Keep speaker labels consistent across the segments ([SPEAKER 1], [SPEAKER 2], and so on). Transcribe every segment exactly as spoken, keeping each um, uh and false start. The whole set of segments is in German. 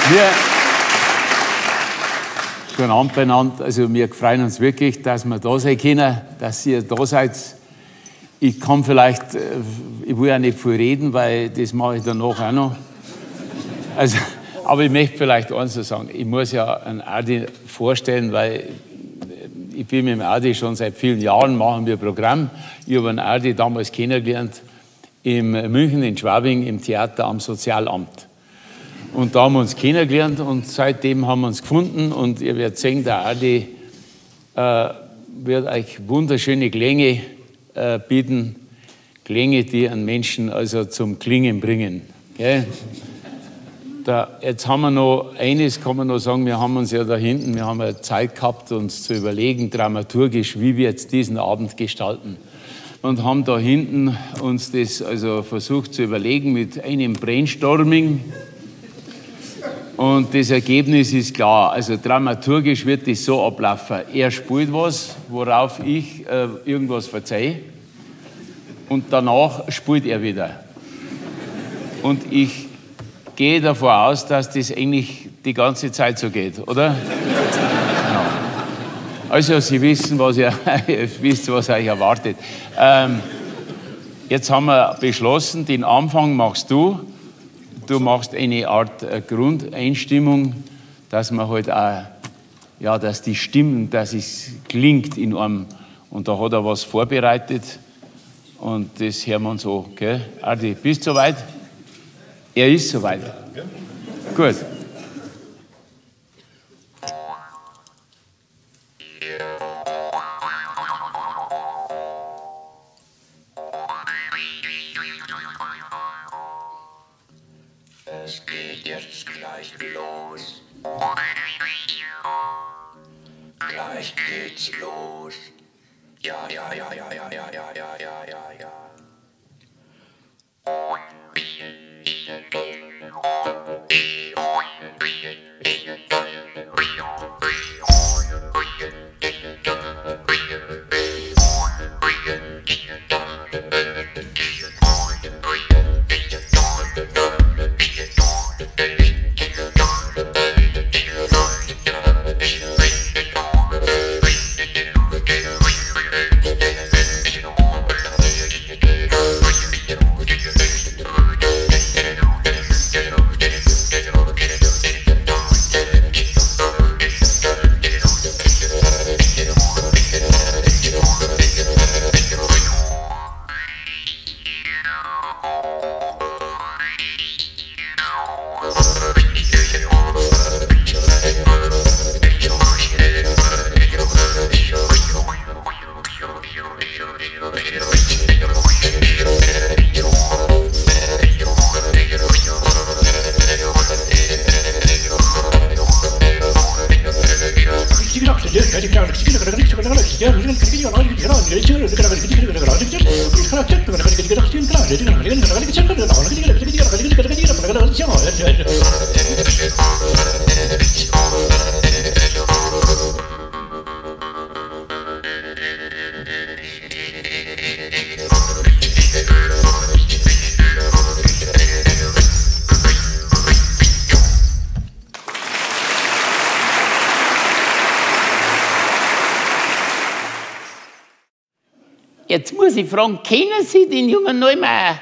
[SPEAKER 1] Wir, guten Abend beieinander. Also wir freuen uns wirklich, dass wir da sein können, dass ihr da seid. Ich kann vielleicht, ich will ja nicht viel reden, weil das mache ich danach auch noch. Also, aber ich möchte vielleicht eins sagen. Ich muss ja einen Adi vorstellen, weil ich bin mit dem Adi schon seit vielen Jahren, machen wir ein Programm. Ich habe einen Adi damals kennengelernt in München, in Schwabing, im Theater am Sozialamt. Und da haben wir uns kennengelernt und seitdem haben wir uns gefunden. Und ihr werdet sehen, der Adi äh, wird euch wunderschöne Klänge äh, bieten. Klänge, die einen Menschen also zum Klingen bringen. Gell? Da, jetzt haben wir noch eines, kann man noch sagen, wir haben uns ja da hinten, wir haben ja Zeit gehabt, uns zu überlegen, dramaturgisch, wie wir jetzt diesen Abend gestalten. Und haben da hinten uns das also versucht zu überlegen mit einem Brainstorming. Und das Ergebnis ist klar, also dramaturgisch wird das so ablaufen. Er spielt was, worauf ich äh, irgendwas verzeihe und danach spielt er wieder. Und ich gehe davon aus, dass das eigentlich die ganze Zeit so geht, oder? Ja. Also Sie wissen, was ihr wisst, was euch erwartet. Ähm, jetzt haben wir beschlossen, den Anfang machst du. Du machst eine Art äh, Grundeinstimmung, dass man halt auch, ja, dass die Stimmen, dass es klingt in einem, und da hat er was vorbereitet und das hören wir uns an, gell? Adi, bist du soweit? Er ist soweit. Ja. Gut.
[SPEAKER 2] Es geht jetzt gleich los. Gleich geht's los. Ja, ja, ja, ja, ja, ja, ja, ja, ja, ja, ja.
[SPEAKER 3] Jetzt muss ich fragen, kennen Sie den jungen Neumeier?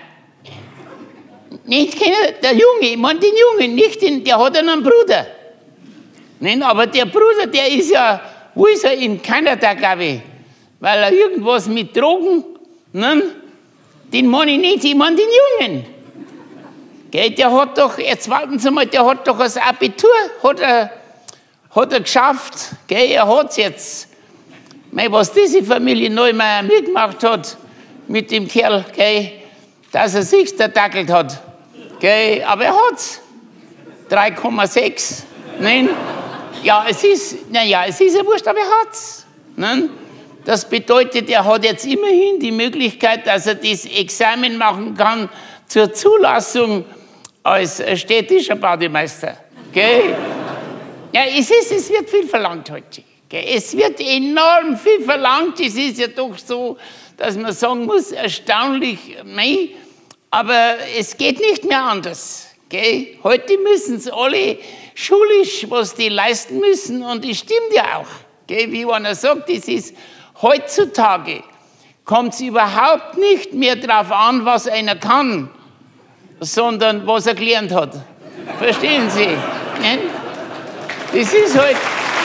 [SPEAKER 3] Nicht kennen, der Junge, ich meine den Jungen, nicht den, der hat einen Bruder. Nein, aber der Bruder, der ist ja, wo ist er, in Kanada, glaube ich, weil er irgendwas mit Drogen, ne? Den meine ich nicht, ich meine den Jungen. Gell, der hat doch, jetzt warten Sie mal, der hat doch das Abitur, hat er, hat er geschafft, gell, er hat es jetzt. Mei, was diese Familie Neumeier mitgemacht hat mit dem Kerl, gell, dass er sich zerdackelt hat. Gell, aber er hat's. drei Komma sechs. Nein. Ja, es ist, naja, es ist ja wurscht, aber er hat's. Nein. Das bedeutet, er hat jetzt immerhin die Möglichkeit, dass er das Examen machen kann zur Zulassung als städtischer Bademeister. Gell? Ja, es ist, es wird viel verlangt heute. Es wird enorm viel verlangt. Es ist ja doch so, dass man sagen muss, erstaunlich, aber es geht nicht mehr anders. Gell? Heute müssen sie alle schulisch, was die leisten müssen, und das stimmt ja auch. Gell? Wie einer sagt, das ist heutzutage, kommt es überhaupt nicht mehr darauf an, was einer kann, sondern was er gelernt hat. Verstehen Sie? Ne? Das ist halt...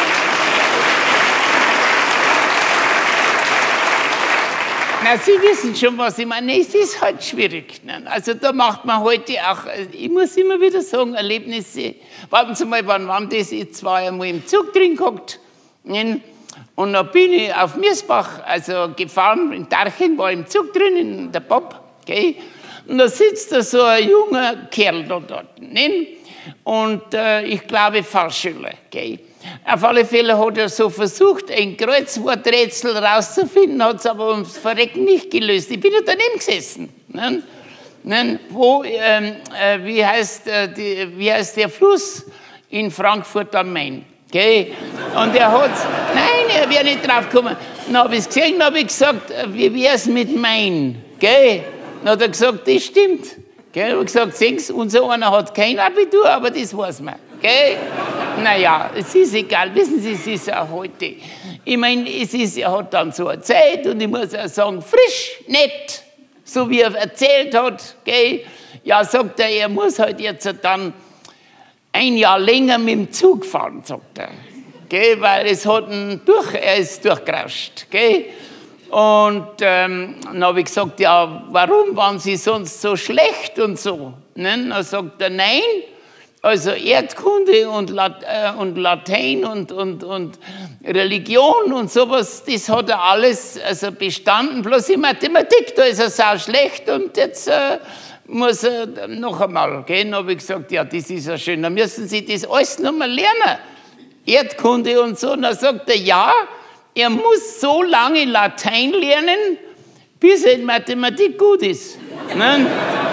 [SPEAKER 3] Na, Sie wissen schon, was ich meine. Es ist halt schwierig. Ne? Also da macht man heute auch, ich muss immer wieder sagen, Erlebnisse. Warten Sie mal, wann waren das? Ich war einmal im Zug drin gehockt. Ne? Und dann bin ich auf Miesbach, also gefahren, in Darchen, war im Zug drin, in der Bob. Okay? Und da sitzt da so ein junger Kerl da dort. Ne? Und äh, ich glaube, Fahrschüler. Okay? Auf alle Fälle hat er so versucht, ein Kreuzworträtsel rauszufinden, hat es aber ums Verrecken nicht gelöst. Ich bin ja daneben gesessen. Ne? Ne? Wo, ähm, äh, wie, heißt, äh, die, wie heißt der Fluss in Frankfurt am Main? Okay? Und er hat, nein, er wäre nicht drauf gekommen. Dann habe ich es gesehen, dann habe ich gesagt, wie wäre es mit Main? Okay? Dann hat er gesagt, das stimmt. Okay? Ich habe gesagt, sehen Sie, unser einer hat kein Abitur, aber das weiß man. Okay? Naja, es ist egal, wissen Sie, es ist auch heute. Ich meine, es ist, er hat dann so eine Zeit, und ich muss auch sagen, frisch, nett, so wie er erzählt hat. Okay? Ja, sagt er, er muss halt jetzt dann ein Jahr länger mit dem Zug fahren, sagt er. Okay? Weil es hat ihn durch, er ist durchgerauscht. Okay? Und ähm, dann habe ich gesagt, ja, warum waren Sie sonst so schlecht und so? Ne? Dann sagt er, nein. Also Erdkunde und, Lat äh, und Latein und, und, und Religion und sowas, das hat er alles also bestanden. Bloß in Mathematik, da ist er sau schlecht, und jetzt äh, muss er noch einmal gehen. Dann habe ich gesagt, ja, das ist ja schön, dann müssen Sie das alles noch mal lernen. Erdkunde und so. Und dann sagt er, ja, er muss so lange Latein lernen, bis er in Mathematik gut ist. Ne?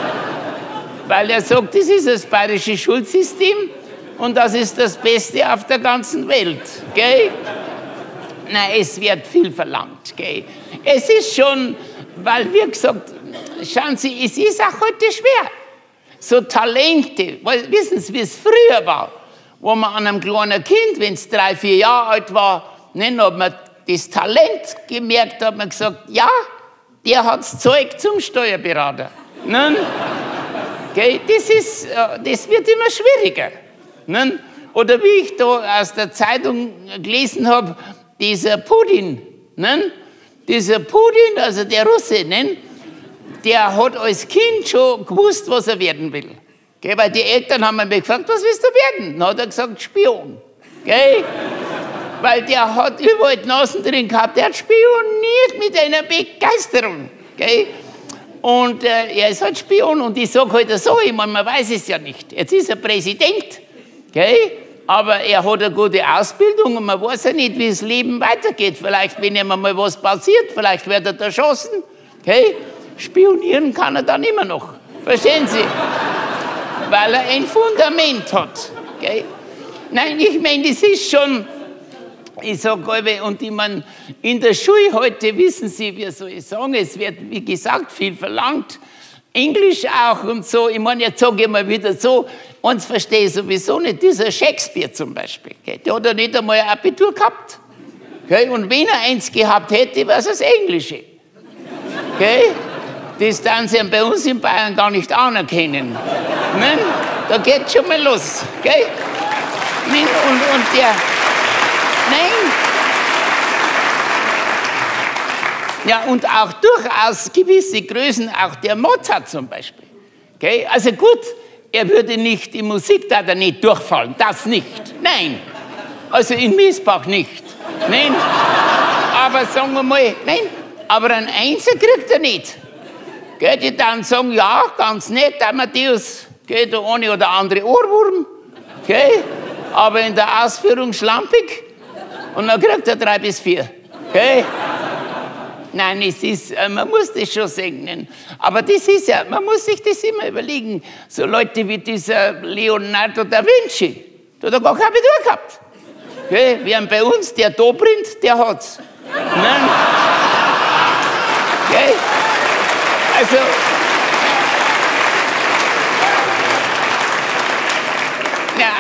[SPEAKER 3] Weil er sagt, das ist das bayerische Schulsystem und das ist das Beste auf der ganzen Welt. Gell? Nein, es wird viel verlangt. Gell? Es ist schon, weil wie gesagt, schauen Sie, es ist auch heute schwer. So Talente, wissen Sie, wie es früher war, wo man an einem kleinen Kind, wenn es drei, vier Jahre alt war, dann hat man das Talent gemerkt, hat man gesagt, ja, der hat das Zeug zum Steuerberater. Ne? Okay, das, ist, das wird immer schwieriger. Ne? Oder wie ich da aus der Zeitung gelesen habe, dieser Putin, ne? dieser Putin, also der Russe, ne? der hat als Kind schon gewusst, was er werden will. Okay, weil die Eltern haben mich gefragt, was willst du werden? Dann hat er gesagt, Spion. Okay? Weil der hat überall die Nasen drin gehabt, der hat spioniert mit einer Begeisterung. Okay? Und äh, er ist halt Spion, und ich sage halt so, ich meine, man weiß es ja nicht. Jetzt ist er Präsident, okay? Aber er hat eine gute Ausbildung, und man weiß ja nicht, wie das Leben weitergeht. Vielleicht, wenn ihm mal was passiert, vielleicht wird er erschossen. Okay? Spionieren kann er dann immer noch. Verstehen Sie? Weil er ein Fundament hat. Okay? Nein, ich meine, das ist schon... Ich sage, und ich meine, in der Schule heute, wissen Sie, wie soll ich sagen, es wird, wie gesagt, viel verlangt. Englisch auch und so. Ich meine, jetzt sage ich mal wieder so, uns verstehe ich sowieso nicht, dieser Shakespeare zum Beispiel. Okay? Der hat ja nicht einmal ein Abitur gehabt. Okay? Und wenn er eins gehabt hätte, wäre es das Englische. Okay? Das dann sie bei uns in Bayern gar nicht anerkennen. Ne? Da geht schon mal los. Okay? Und, und der... Nein. Ja, und auch durchaus gewisse Größen, auch der Mozart zum Beispiel. Okay? Also gut, er würde nicht, die Musik da er nicht durchfallen, das nicht. Nein. Also in Miesbach nicht. Nein. Aber sagen wir mal, nein, aber einen Einser kriegt er nicht. Okay? Die dann sagen, ja, ganz nett, der Matthäus, okay, der eine oder andere Ohrwurm, okay? Aber in der Ausführung schlampig. Und dann kriegt er drei bis vier. Okay? Nein, es ist, man muss das schon segnen. Aber das ist ja, man muss sich das immer überlegen. So Leute wie dieser Leonardo da Vinci, der hat gar kein Abitur gehabt. Okay? Während bei uns der Dobrindt, der hat's. Nein? Okay? Also,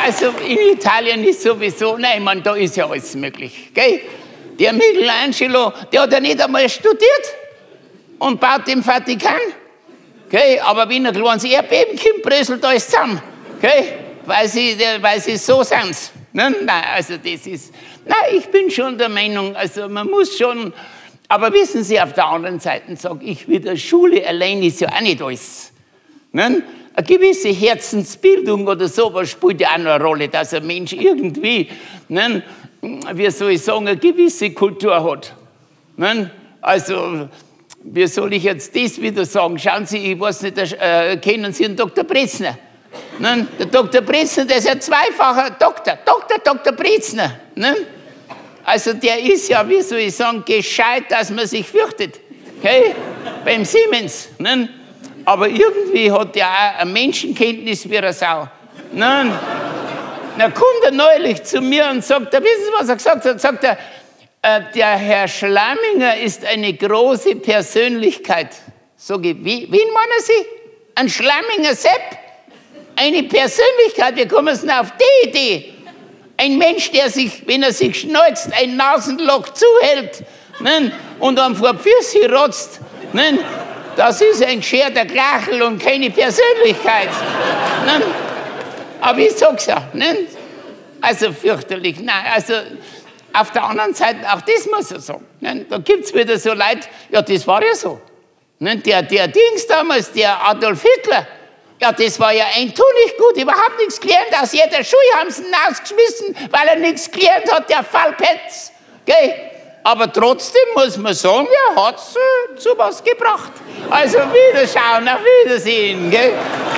[SPEAKER 3] Also in Italien ist sowieso, nein, ich meine, da ist ja alles möglich. Gell? Der Michelangelo, der hat ja nicht einmal studiert und baut im Vatikan. Gell? Aber wenn ein kleines Erdbeben kommt, bröselt alles zusammen. Gell? Weil, sie, weil sie so sind. Ne? Nein, also das ist, nein, ich bin schon der Meinung, also man muss schon, aber wissen Sie, auf der anderen Seite sage ich wieder, Schule allein ist ja auch nicht alles. Ne? Eine gewisse Herzensbildung oder sowas spielt ja auch noch eine Rolle, dass ein Mensch irgendwie, ne, wie soll ich sagen, eine gewisse Kultur hat. Ne? Also, wie soll ich jetzt das wieder sagen? Schauen Sie, ich weiß nicht, äh, kennen Sie den Doktor Brezner? Ne? Der Doktor Brezner, der ist ein zweifacher Doktor, Doktor, Doktor Brezner. Ne? Also der ist ja, wie soll ich sagen, gescheit, dass man sich fürchtet. Okay? Beim Siemens. Ne? Aber irgendwie hat er auch eine Menschenkenntnis wie eine Sau. Nein. Dann kommt er neulich zu mir und sagt, wissen Sie, was er gesagt hat? Sagt er, äh, der Herr Schlamminger ist eine große Persönlichkeit. Sag ich, wie, wen meinen Sie? Ein Schlamminger Sepp? Eine Persönlichkeit, wie kommen Sie denn auf die Idee? Ein Mensch, der sich, wenn er sich schneuzt, ein Nasenloch zuhält, ne, und dann vor die Füße rotzt, ne, das ist ein gescherter Krachel und keine Persönlichkeit. Ne? Aber ich sag's ja. Ne? Also fürchterlich. Nein, also auf der anderen Seite, auch das muss ich sagen. Ne? Da gibt's wieder so Leute, ja, das war ja so. Ne? Der, der Dings damals, der Adolf Hitler, ja, das war ja ein Tu nicht gut, überhaupt nichts gelernt. Aus jeder Schule haben sie ihn rausgeschmissen, weil er nichts gelernt hat, der Fallpetz. Gell? Aber trotzdem muss man sagen, er hat es äh, zu was gebracht. Also Wiederschauen, auf Wiedersehen. Gell?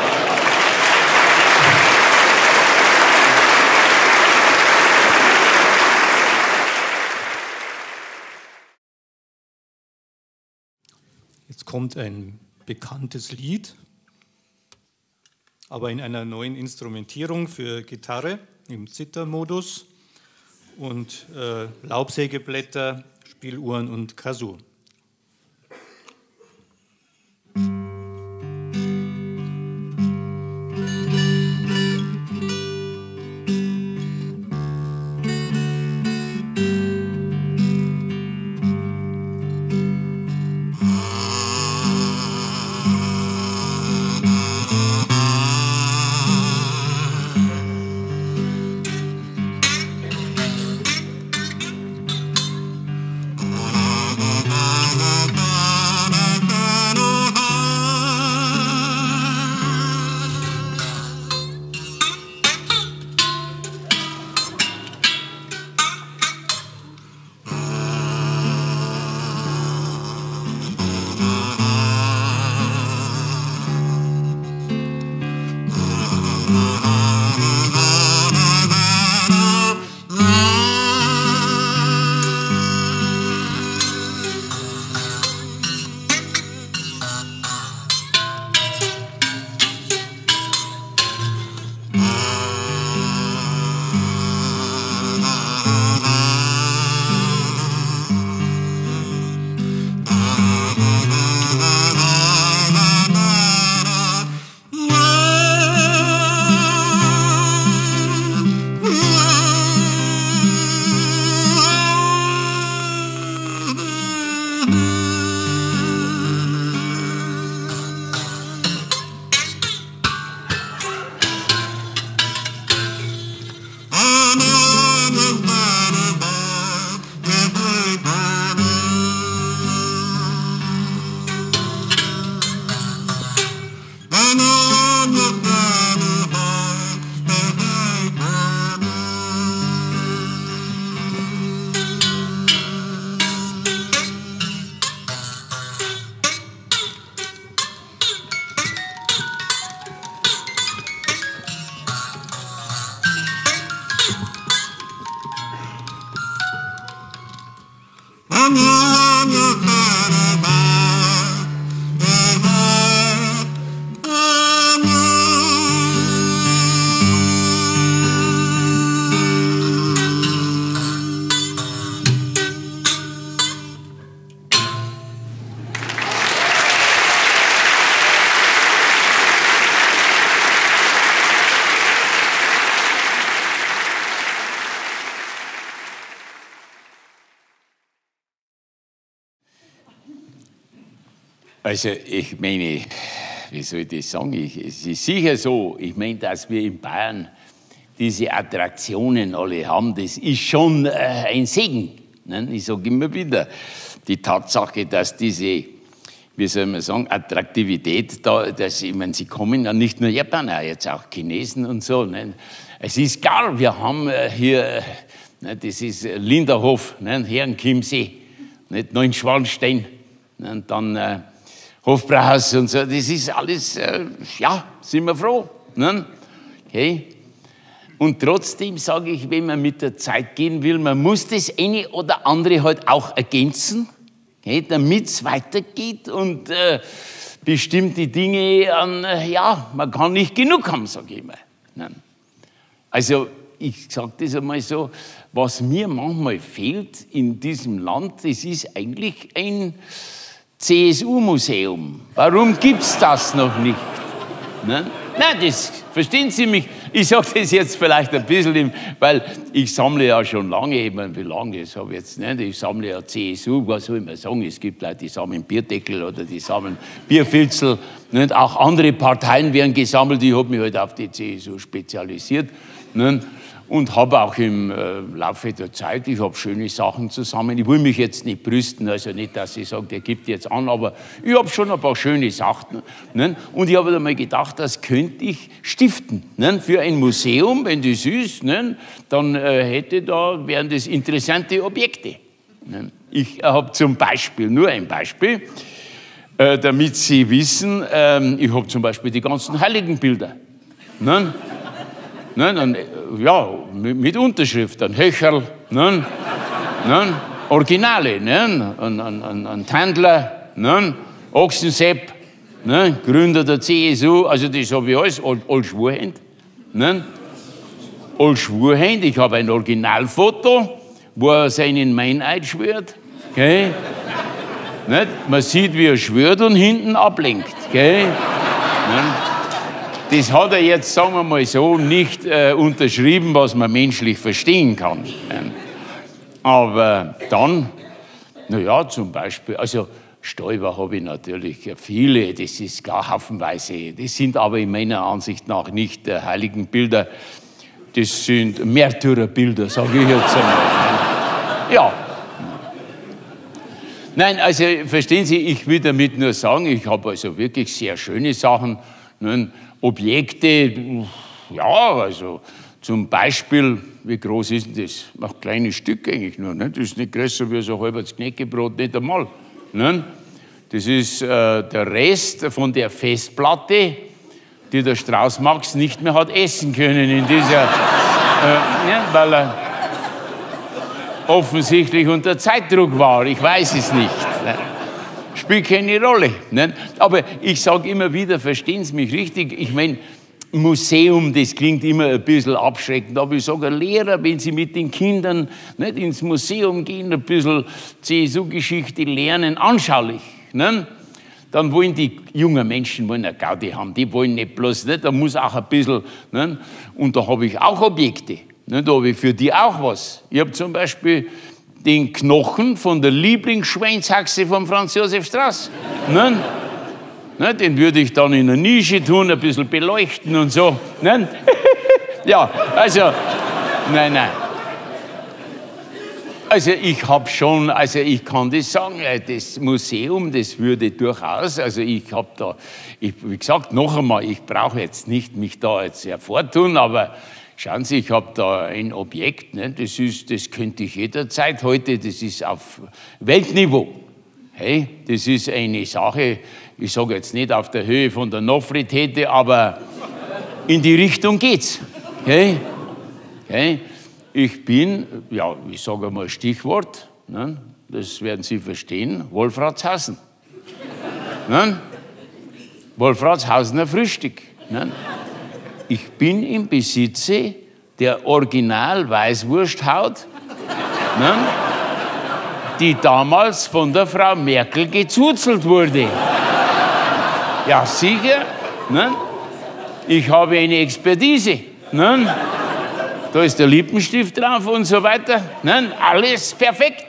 [SPEAKER 4] Jetzt kommt ein bekanntes Lied, aber in einer neuen Instrumentierung für Gitarre im Zithermodus und äh, Laubsägeblätter, Spieluhren und Kazoo.
[SPEAKER 2] Ah
[SPEAKER 3] Also ich meine, wie soll ich das sagen? Ich, es ist sicher so, ich meine, dass wir in Bayern diese Attraktionen alle haben, das ist schon äh, ein Segen. Ne? Ich sage immer wieder, die Tatsache, dass diese, wie soll man sagen, Attraktivität, da, dass, ich meine, sie kommen ja nicht nur Japaner, jetzt auch Chinesen und so. Ne? Es ist klar, wir haben äh, hier, ne, das ist Linderhof, ne, Herrenchiemsee, nicht Neuschwanstein, ne, und dann äh, Hofbrauhaus und so, das ist alles, äh, ja, sind wir froh. Ne? Okay. Und trotzdem sage ich, wenn man mit der Zeit gehen will, man muss das eine oder andere halt auch ergänzen, okay, damit es weitergeht und äh, bestimmte Dinge, an, äh, ja, man kann nicht genug haben, sage ich immer. Ne? Also ich sage das einmal so, was mir manchmal fehlt in diesem Land, das ist eigentlich ein C S U-Museum. Warum gibt es das noch nicht? Ne? Nein, das verstehen Sie mich. Ich sage das jetzt vielleicht ein bisschen, weil ich sammle ja schon lange, ich meine, wie lange, das habe ich jetzt nicht, ich sammle ja C S U, was soll ich mal sagen, es gibt Leute, die sammeln Bierdeckel oder die sammeln Bierfilzel, nicht? Auch andere Parteien werden gesammelt, ich habe mich halt auf die C S U spezialisiert. Nicht? Und habe auch im äh, Laufe der Zeit, ich habe schöne Sachen zusammen. Ich will mich jetzt nicht brüsten, also nicht, dass ich sage, der gibt jetzt an, aber ich habe schon ein paar schöne Sachen. Ne? Und ich habe einmal gedacht, das könnte ich stiften. Ne? Für ein Museum, wenn das ist, ne? Dann äh, hätte da, wären das interessante Objekte. Ne? Ich habe zum Beispiel, nur ein Beispiel, äh, damit Sie wissen, äh, ich habe zum Beispiel die ganzen Heiligenbilder. Ne? Ne, dann, ja, mit, mit Unterschrift, ein Höcherl, ne, ne, Originale, ne, ein, ein, ein Tandler, ne, Ochsensepp, ne, Gründer der C S U, also das habe ich alles, all Schwurhand, ne, all Schwurhand, ich habe ein Originalfoto, wo er seinen Meineid schwört, okay, ne, man sieht, wie er schwört und hinten ablenkt, okay, ne. Das hat er jetzt, sagen wir mal so, nicht äh, unterschrieben, was man menschlich verstehen kann. Aber dann, naja, zum Beispiel, also Stäuber habe ich natürlich viele, das ist gar haufenweise. Das sind aber in meiner Ansicht nach nicht äh, Heiligenbilder, das sind Märtyrerbilder, sage ich jetzt einmal. Ja. Nein, also verstehen Sie, ich will damit nur sagen, ich habe also wirklich sehr schöne Sachen. Ne? Objekte, ja, also zum Beispiel, wie groß ist denn das? Ein kleines Stück eigentlich nur, ne? Das ist nicht größer wie so ein halbes Knäckebrot, nicht einmal. Ne? Das ist äh, der Rest von der Festplatte, die der Strauß Max nicht mehr hat essen können in dieser, äh, ja, weil er offensichtlich unter Zeitdruck war, ich weiß es nicht. Ne? Spielt keine Rolle. Ne? Aber ich sage immer wieder, verstehen Sie mich richtig, ich meine, Museum, das klingt immer ein bisschen abschreckend, aber ich sage, Lehrer, wenn sie mit den Kindern nicht, ins Museum gehen, ein bisschen C S U-Geschichte lernen, anschaulich, ne? Dann wollen die jungen Menschen wollen eine Gaudi haben, die wollen nicht bloß, nicht, da muss auch ein bisschen, ne? Und da habe ich auch Objekte, ne? Da habe ich für die auch was. Ich habe zum Beispiel den Knochen von der Lieblingsschweinshaxe von Franz Josef Strauß. Ne? Ne? Den würde ich dann in eine Nische tun, ein bisschen beleuchten und so. Ne? Ja, also, nein, nein. Also ich habe schon, also ich kann das sagen, das Museum, das würde durchaus, also ich habe da, ich, wie gesagt, noch einmal, ich brauche jetzt nicht mich da jetzt hervortun, aber schauen Sie, ich habe da ein Objekt, ne, das, ist, das könnte ich jederzeit heute, das ist auf Weltniveau. Hey, das ist eine Sache, ich sage jetzt nicht auf der Höhe von der Nofretete, aber in die Richtung geht's. Hey, hey, ich bin, ja, ich sage mal Stichwort, ne, das werden Sie verstehen, Wolfratshausen. Ne? Wolfratshausener Frühstück. Ne? Ich bin im Besitze der Original-Weißwursthaut, ne, die damals von der Frau Merkel gezuzelt wurde. Ja, sicher. Ne? Ich habe eine Expertise. Ne? Da ist der Lippenstift drauf und so weiter. Ne? Alles perfekt.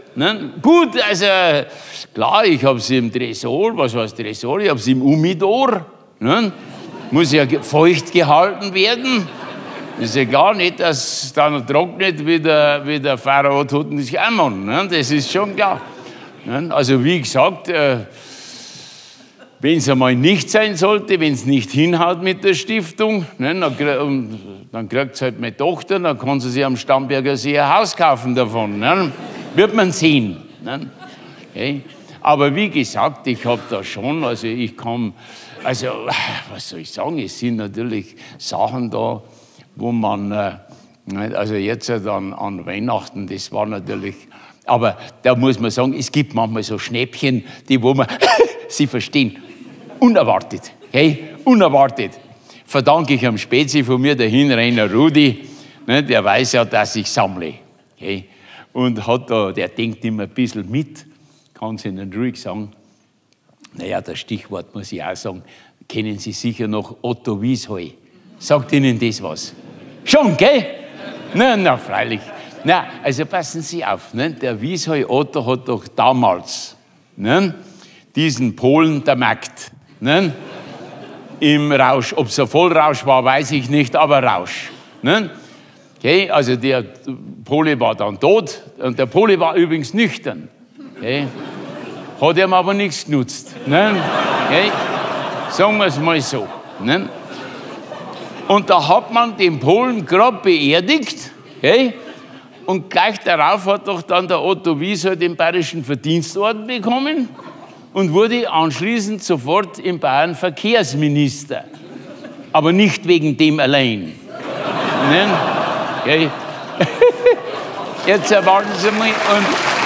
[SPEAKER 1] Ne? Gut, also klar, ich habe sie im Tresor, was heißt Tresor? Ich habe sie im Humidor. Ne? Muss ja feucht gehalten werden. Ist ja klar nicht, dass es dann trocknet wie der, wie der Pharao Tutanchamun. Ne? Das ist schon klar. Ne? Also wie gesagt, äh, wenn es einmal nicht sein sollte, wenn es nicht hinhaut mit der Stiftung, ne, dann, dann kriegt es halt meine Tochter, dann kann sie sich am Starnberger See ein Haus kaufen davon. Ne? Wird man sehen. Ne? Okay. Aber wie gesagt, ich habe da schon, also ich kann, also was soll ich sagen, es sind natürlich Sachen da, wo man, äh, also jetzt an, an Weihnachten, das war natürlich, aber da muss man sagen, es gibt manchmal so Schnäppchen, die wo man, Sie verstehen, unerwartet, okay? Unerwartet. Verdanke ich am Spezi von mir, der Hinrenner Rudi, ne, der weiß ja, dass ich sammle. Okay? Und hat da, der denkt immer ein bisschen mit, kann es Ihnen ruhig sagen. Naja, das Stichwort muss ich auch sagen, kennen Sie sicher noch Otto Wiesheu. Sagt Ihnen das was? Schon, gell? Na, na, freilich. Na, also passen Sie auf, ne? Der Wiesheu Otto hat doch damals, ne, diesen Polen der Magd, ne, im Rausch, ob es ein Vollrausch war, weiß ich nicht, aber Rausch. Ne? Okay, also der Pole war dann tot und der Pole war übrigens nüchtern. Okay? Hat ihm aber nichts genutzt. Ne? Okay? Sagen wir es mal so. Ne? Und da hat man den Polen gerade beerdigt, okay? Und gleich darauf hat doch dann der Otto Wiesheu den Bayerischen Verdienstorden bekommen und wurde anschließend sofort in Bayern Verkehrsminister. Aber nicht wegen dem allein. Ne? Okay? Jetzt erwarten Sie mal. Und,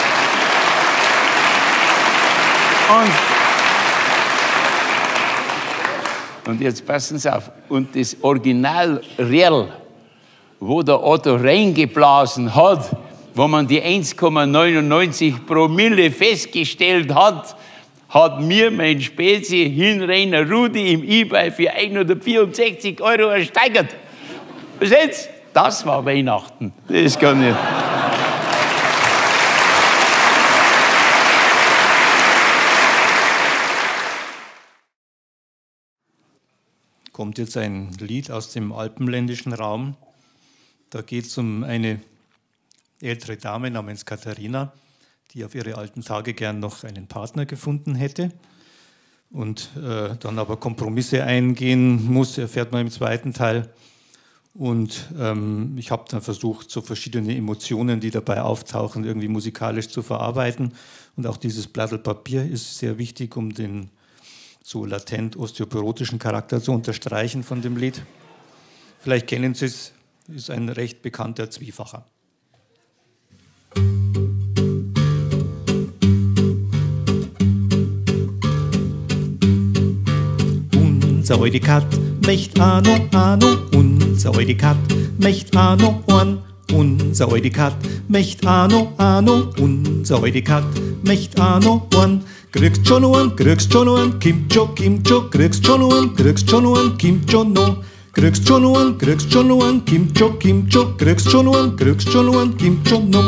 [SPEAKER 1] und, und jetzt passen Sie auf. Und das Original Real, wo der Otto reingeblasen hat, wo man die eins Komma neunundneunzig Promille festgestellt hat, hat mir mein Spezi Hinrenner Rudi im eBay für hundertvierundsechzig Euro ersteigert. Versteht's? Das war Weihnachten. Das kann ich.
[SPEAKER 4] Kommt jetzt ein Lied aus dem alpenländischen Raum. Da geht es um eine ältere Dame namens Katharina, die auf ihre alten Tage gern noch einen Partner gefunden hätte und äh, dann aber Kompromisse eingehen muss, erfährt man im zweiten Teil. Und ähm, ich habe dann versucht, so verschiedene Emotionen, die dabei auftauchen, irgendwie musikalisch zu verarbeiten. Und auch dieses Blattel Papier ist sehr wichtig, um den so latent osteoporotischen Charakter zu unterstreichen von dem Lied. Vielleicht kennen Sie es, ist ein recht bekannter Zwiefacher. Unser alte Kat möcht auch noch, auch noch, unser alte Kat möcht auch noch einen. Unser alte Kat möcht auch noch, auch noch, unser alte Kat möcht auch noch einen. Kriegst schon noch einen, kriegst schon noch einen, kimmt schon, kimmt schon, kriegst schon noch einen, kriegst schon noch einen, kimmt schon noch. Kriegst schon noch einen, kriegst schon noch einen, kimmt schon, kimmt schon, kriegst schon noch einen, kriegst schon noch einen, kimmt schon noch.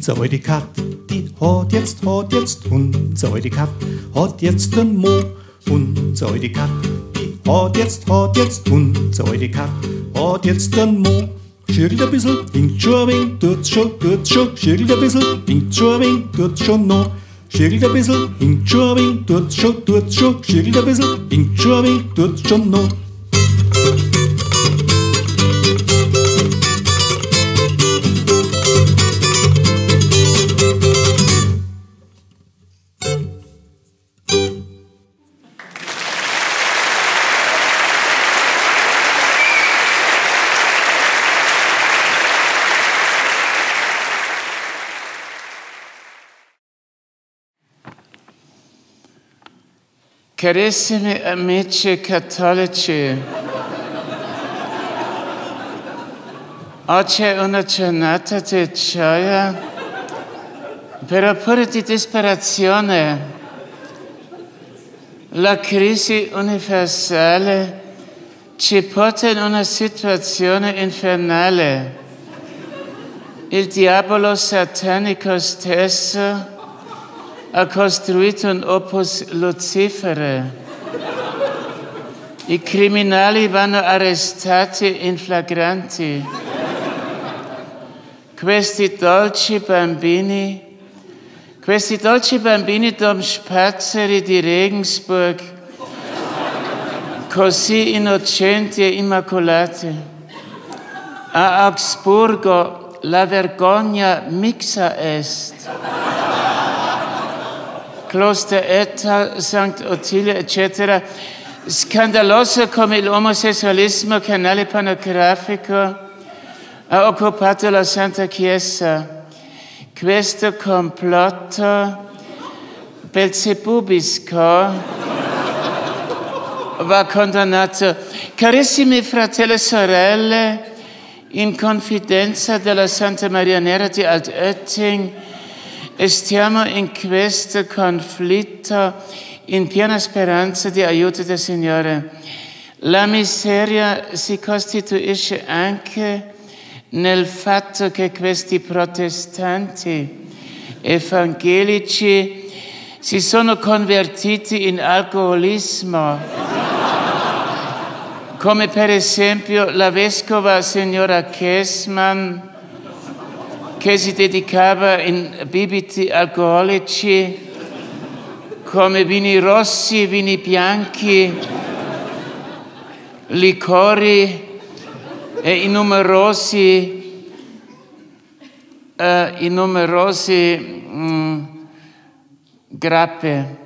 [SPEAKER 4] Unsere alte Kat, die hat jetzt, hat jetzt, unsere alte Kat, hat jetzt den Mo. Unsere alte Kat, die hat jetzt, hat jetzt, unsere alte Kat, hat jetzt den Mo. Schirgelt ein bisschen, hinkt schon ein wenig, tut's schon, tut's schon. Schirgelt ein bisschen, hinkt schon ein wenig, tut's schon noch. Schirgelt ein bisschen, hinkt schon ein wenig, tut's schon, tut's schon. Schirgelt ein bisschen, hinkt schon ein wenig, tut's schon noch.
[SPEAKER 1] Carissimi amici cattolici, oggi è una giornata di gioia, però pure di disperazione. La crisi universale ci porta in una situazione infernale. Il diavolo satanico stesso ha costruito un opus Lucifere. I criminali vanno arrestati in flagranti. Questi dolci bambini, questi dolci bambini domspazzeri di Regensburg, così innocenti e immacolati. A Augsburgo la vergogna mixa est. Kloster Ettal, Sankt Ottilia, eccetera, scandaloso come l'omosessualismo canale pornografico ha occupato la Santa Chiesa. Questo complotto belzebubisco va condannato. Carissimi fratelli e sorelle, in confidenza della Santa Maria Nera di Altötting, stiamo in questo conflitto in piena speranza di aiuto del Signore. La miseria si costituisce anche nel fatto che questi protestanti evangelici si sono convertiti in alcolismo, come per esempio la vescova signora Kessman, che si dedicava in bibiti alcolici come vini rossi, vini bianchi, liquori e i numerosi, uh, i numerosi mm, grappe,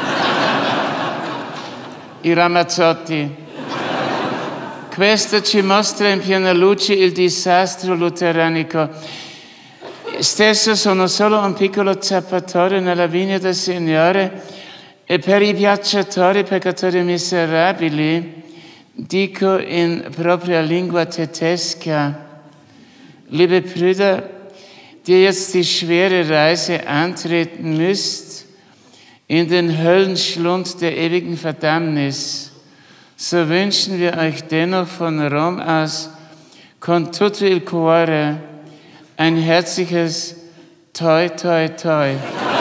[SPEAKER 1] i ramazzotti. Questo ci mostra in piena luce il disastro luteranico. Stesso sono solo un piccolo zappatore nella vigna del Signore e per i piacciatori peccatori miserabili dico in propria lingua tedesca: Liebe Brüder, die ihr jetzt die schwere Reise antreten müsst in den Höllenschlund der ewigen Verdammnis, so wünschen wir euch dennoch von Rom aus con tutto il cuore ein herzliches Toi, Toi, Toi.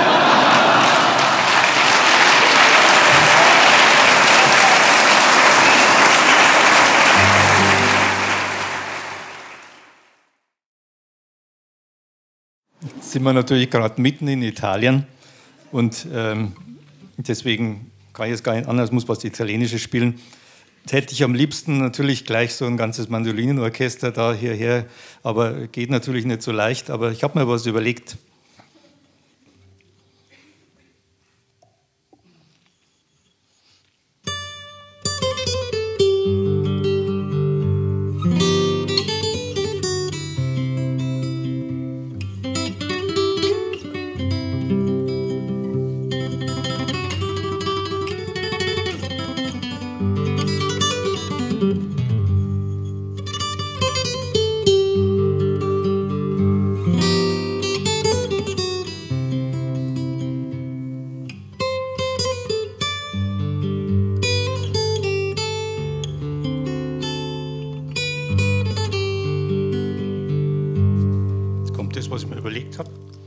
[SPEAKER 4] Jetzt sind wir natürlich gerade mitten in Italien und ähm, deswegen kann ich jetzt gar nicht anders, muss was Italienisches spielen. Hätte ich am liebsten natürlich gleich so ein ganzes Mandolinenorchester da hierher, aber geht natürlich nicht so leicht. Aber ich habe mir was überlegt. Das, was ich mir überlegt habe.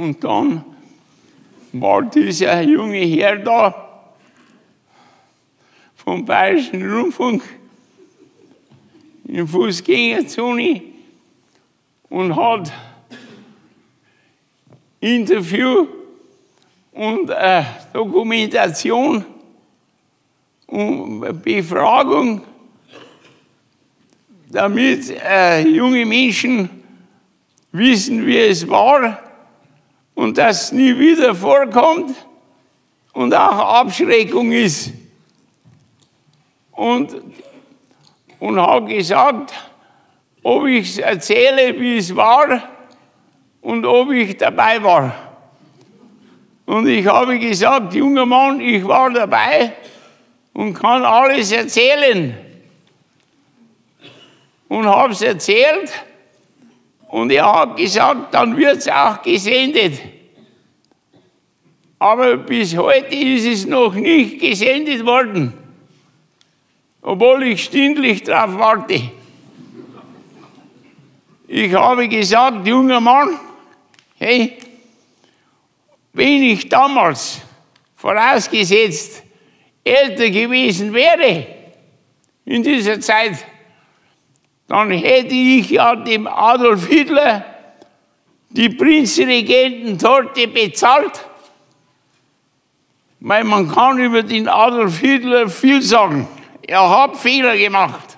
[SPEAKER 3] Und dann war dieser junge Herr da vom Bayerischen Rundfunk in Fußgängerzone und hat Interview und äh, Dokumentation und Befragung, damit äh, junge Menschen wissen, wie es war und dass es nie wieder vorkommt und auch Abschreckung ist. Und, und hat gesagt, ob ich es erzähle, wie es war und ob ich dabei war. Und ich habe gesagt, junger Mann, ich war dabei und kann alles erzählen. Und habe es erzählt und er hat gesagt, dann wird es auch gesendet. Aber bis heute ist es noch nicht gesendet worden, obwohl ich stündlich darauf warte. Ich habe gesagt, junger Mann, hey, wenn ich damals, vorausgesetzt, älter gewesen wäre in dieser Zeit, dann hätte ich ja dem Adolf Hitler die Prinzregententorte bezahlt. Weil man kann über den Adolf Hitler viel sagen. Er hat Fehler gemacht.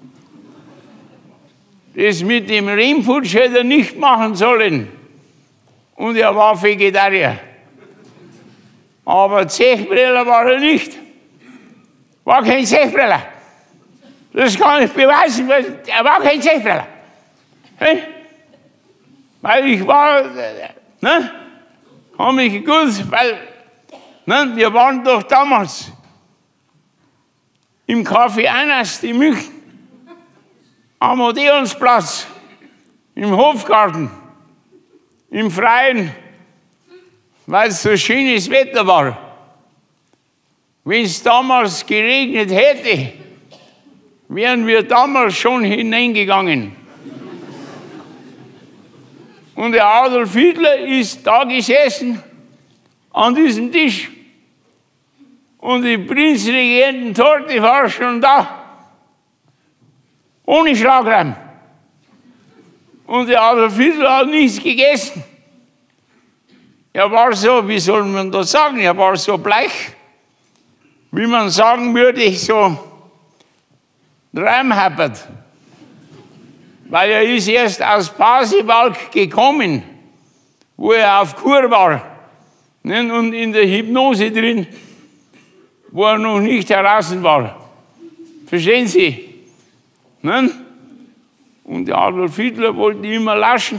[SPEAKER 3] Das mit dem Rehmputsch hätte er nicht machen sollen. Und er war Vegetarier. Aber Zechbriller war er nicht. War kein Zechbriller. Das kann ich beweisen, weil er war kein Zechbriller. Hey? Weil ich war, ne? Habe mich gut, weil ne, wir waren doch damals im Café Einast in München, am Odeonsplatz, im Hofgarten, im Freien, weil es so schönes Wetter war. Wenn es damals geregnet hätte, wären wir damals schon hineingegangen. Und der Adolf Hitler ist da gesessen, an diesem Tisch. Und die Prinzregententorte war schon da. Ohne Schlagrahm. Und der Adolf Hitler hat nichts gegessen. Er war so, wie soll man das sagen, er war so bleich, wie man sagen würde, so reimhappert. Weil er ist erst aus Pasewalk gekommen, wo er auf Kur war. Und in der Hypnose drin, wo er noch nicht heraus war. Verstehen Sie? Und der Adolf Hitler wollte immer lauschen.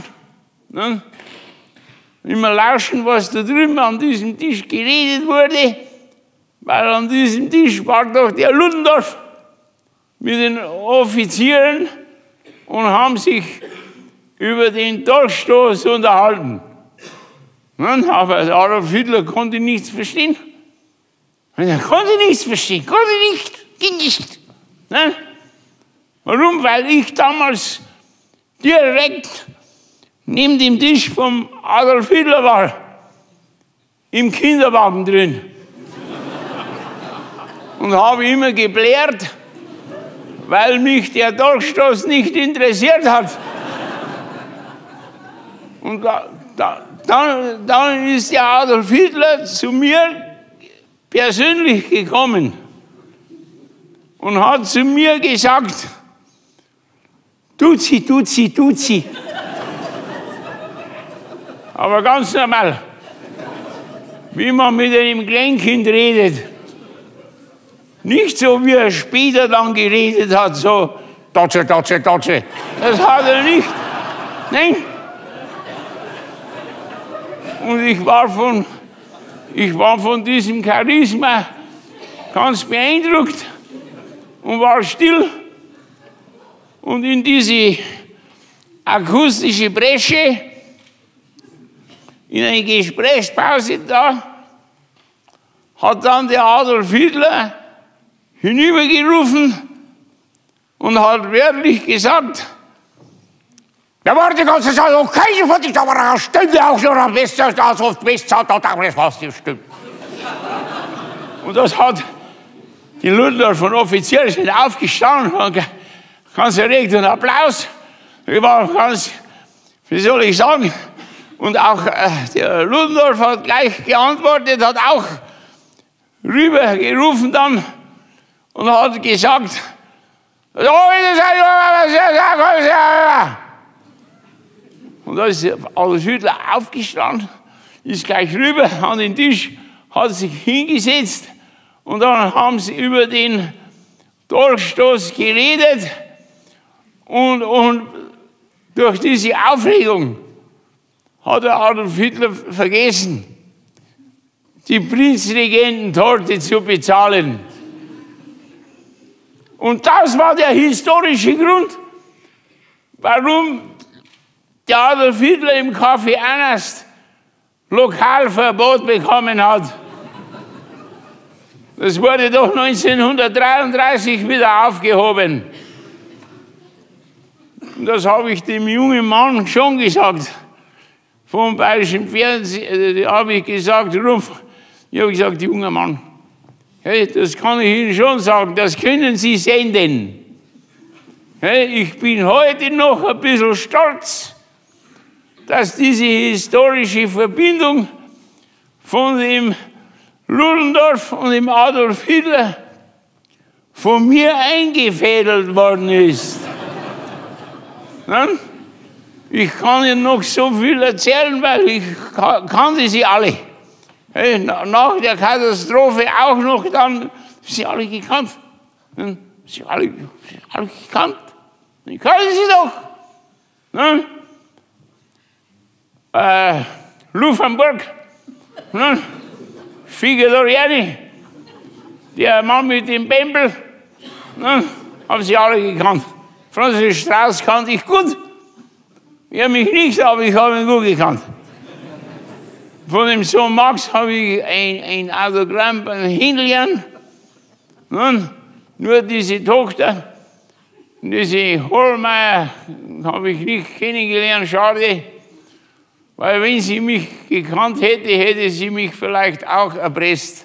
[SPEAKER 3] Immer lauschen, was da drüben an diesem Tisch geredet wurde. Weil an diesem Tisch war doch der Ludendorff mit den Offizieren und haben sich über den Dolchstoß unterhalten. Aber Adolf Hitler konnte nichts verstehen. Er konnte nichts verstehen, konnte nicht, ging nicht. Warum? Weil ich damals direkt neben dem Tisch vom Adolf Hitler war, im Kinderwagen drin. Und habe immer geblärt, weil mich der Dolchstoß nicht interessiert hat. Und da, da, dann, dann ist der Adolf Hitler zu mir persönlich gekommen und hat zu mir gesagt, Tutsi, Tutsi, Tutsi. Aber ganz normal, wie man mit einem Kleinkind redet. Nicht so, wie er später dann geredet hat, so Dotsche, Dotsche, Dotsche. Das hat er nicht. Nein. Und ich war von, ich war von diesem Charisma ganz beeindruckt und war still. Und in diese akustische Bresche, in eine Gesprächspause da, hat dann der Adolf Hitler hinübergerufen und hat wörtlich gesagt,
[SPEAKER 2] Ja, warte, kannst du sagen, okay, von dich, aber das stimmt auch schon am besten, das oft best sagt, das was nicht stimmt.
[SPEAKER 3] Und das hat die Ludendorff von Offizieren sind aufgestanden und ganz erregt und Applaus. Ich war ganz, wie soll ich sagen, und auch äh, der Ludendorff hat gleich geantwortet, hat auch rüber gerufen dann und hat gesagt, so ist es. Und da ist Adolf Hitler aufgestanden, ist gleich rüber an den Tisch, hat sich hingesetzt und dann haben sie über den Dolchstoß geredet und, und durch diese Aufregung hat der Adolf Hitler vergessen, die Prinzregententorte zu bezahlen. Und das war der historische Grund, warum der Adolf Hitler im Café Ernst Lokalverbot bekommen hat. Das wurde doch neunzehnhundertdreiunddreißig wieder aufgehoben. Und das habe ich dem jungen Mann schon gesagt. Vom Bayerischen Fernsehen da habe ich gesagt, Rumpf, ich habe gesagt, junger Mann, hey, das kann ich Ihnen schon sagen, das können Sie senden. Hey, ich bin heute noch ein bisschen stolz, dass diese historische Verbindung von dem Ludendorff und dem Adolf Hitler von mir eingefädelt worden ist. Ich kann Ihnen noch so viel erzählen, weil ich kannte sie alle. Hey, nach der Katastrophe auch noch, dann sie alle gekannt. Sie alle, sie alle gekannt. Ich kannte sie doch. Ne? Äh, Luffenburg, ne? Figedoriani, der Mann mit dem Bämbel, ne? Haben sie alle gekannt. Franz Strauß kannte ich gut. Er mich nicht, aber ich habe ihn gut gekannt. Von dem Sohn Max habe ich ein, ein Autogramm beim Hindlern. Ne? Nur diese Tochter, diese Hohlmeier, habe ich nicht kennengelernt, schade. Weil wenn sie mich gekannt hätte, hätte sie mich vielleicht auch erpresst.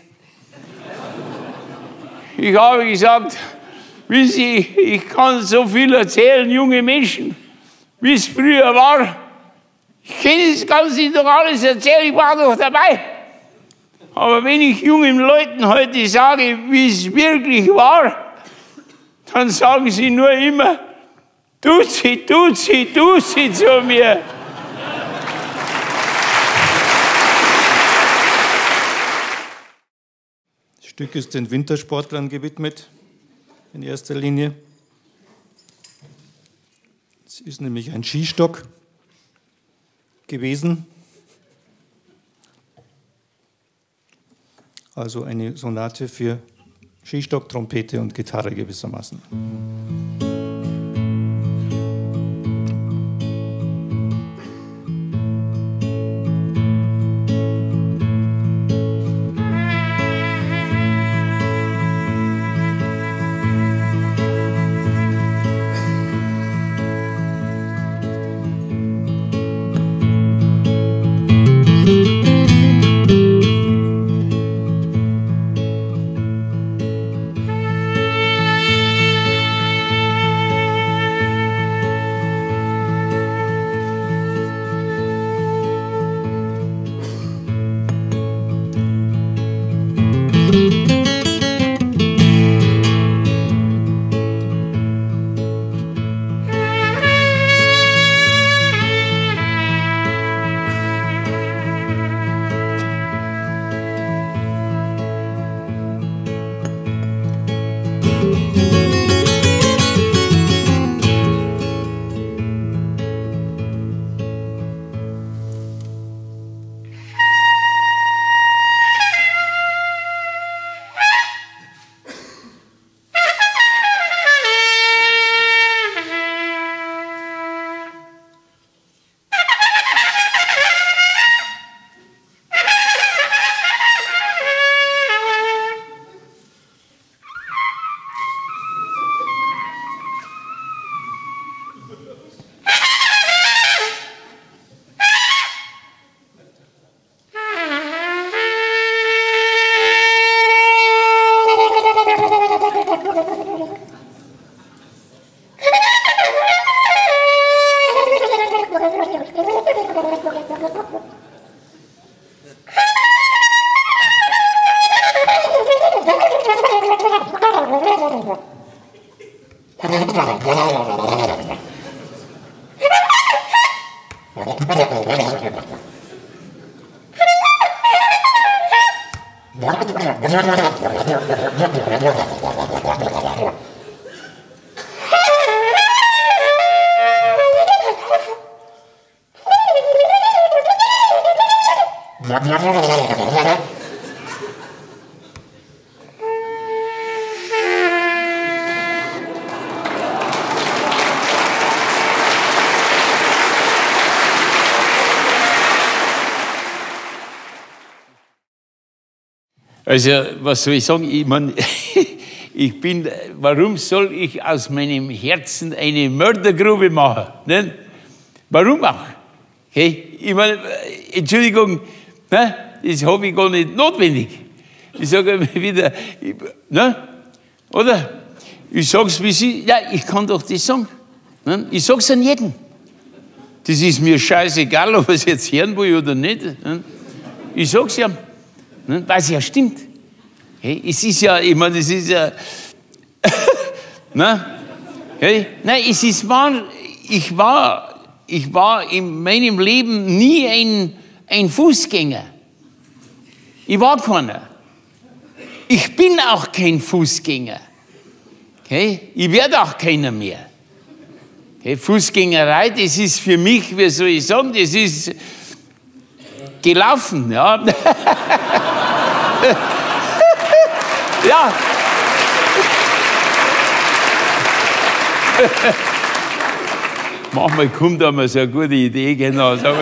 [SPEAKER 3] Ich habe gesagt, wie Sie, ich kann so viel erzählen, junge Menschen, wie es früher war. Ich kenne es, kann Ihnen doch alles erzählen, ich war doch dabei. Aber wenn ich jungen Leuten heute sage, wie es wirklich war, dann sagen sie nur immer, Tutsi, Tutsi, Tutsi zu mir.
[SPEAKER 4] Das Stück ist den Wintersportlern gewidmet, in erster Linie. Es ist nämlich ein Skistock gewesen, also eine Sonate für Skistock, Trompete und Gitarre gewissermaßen.
[SPEAKER 1] Also, was soll ich sagen? Ich meine, ich bin, warum soll ich aus meinem Herzen eine Mördergrube machen? Ne? Warum auch? Hey, ich meine, Entschuldigung, ne? Das habe ich gar nicht notwendig. Ich sage immer wieder, ich, ne? Oder? Ich sage es wie Sie, ja, ich kann doch das sagen. Ne? Ich sage es an jeden. Das ist mir scheißegal, ob es jetzt hören will oder nicht. Ne? Ich sage es ja. Ne, weil es ja stimmt. Hey, es ist ja, ich meine, es ist ja, ne? Hey, nein, es ist wahr, ich war, ich war in meinem Leben nie ein, ein Fußgänger. Ich war keiner. Ich bin auch kein Fußgänger. Okay? Ich werde auch keiner mehr. Okay? Fußgängerei, das ist für mich, wie soll ich sagen, das ist gelaufen, ja. Ja. Manchmal kommt da mal so eine gute Idee, genau. Das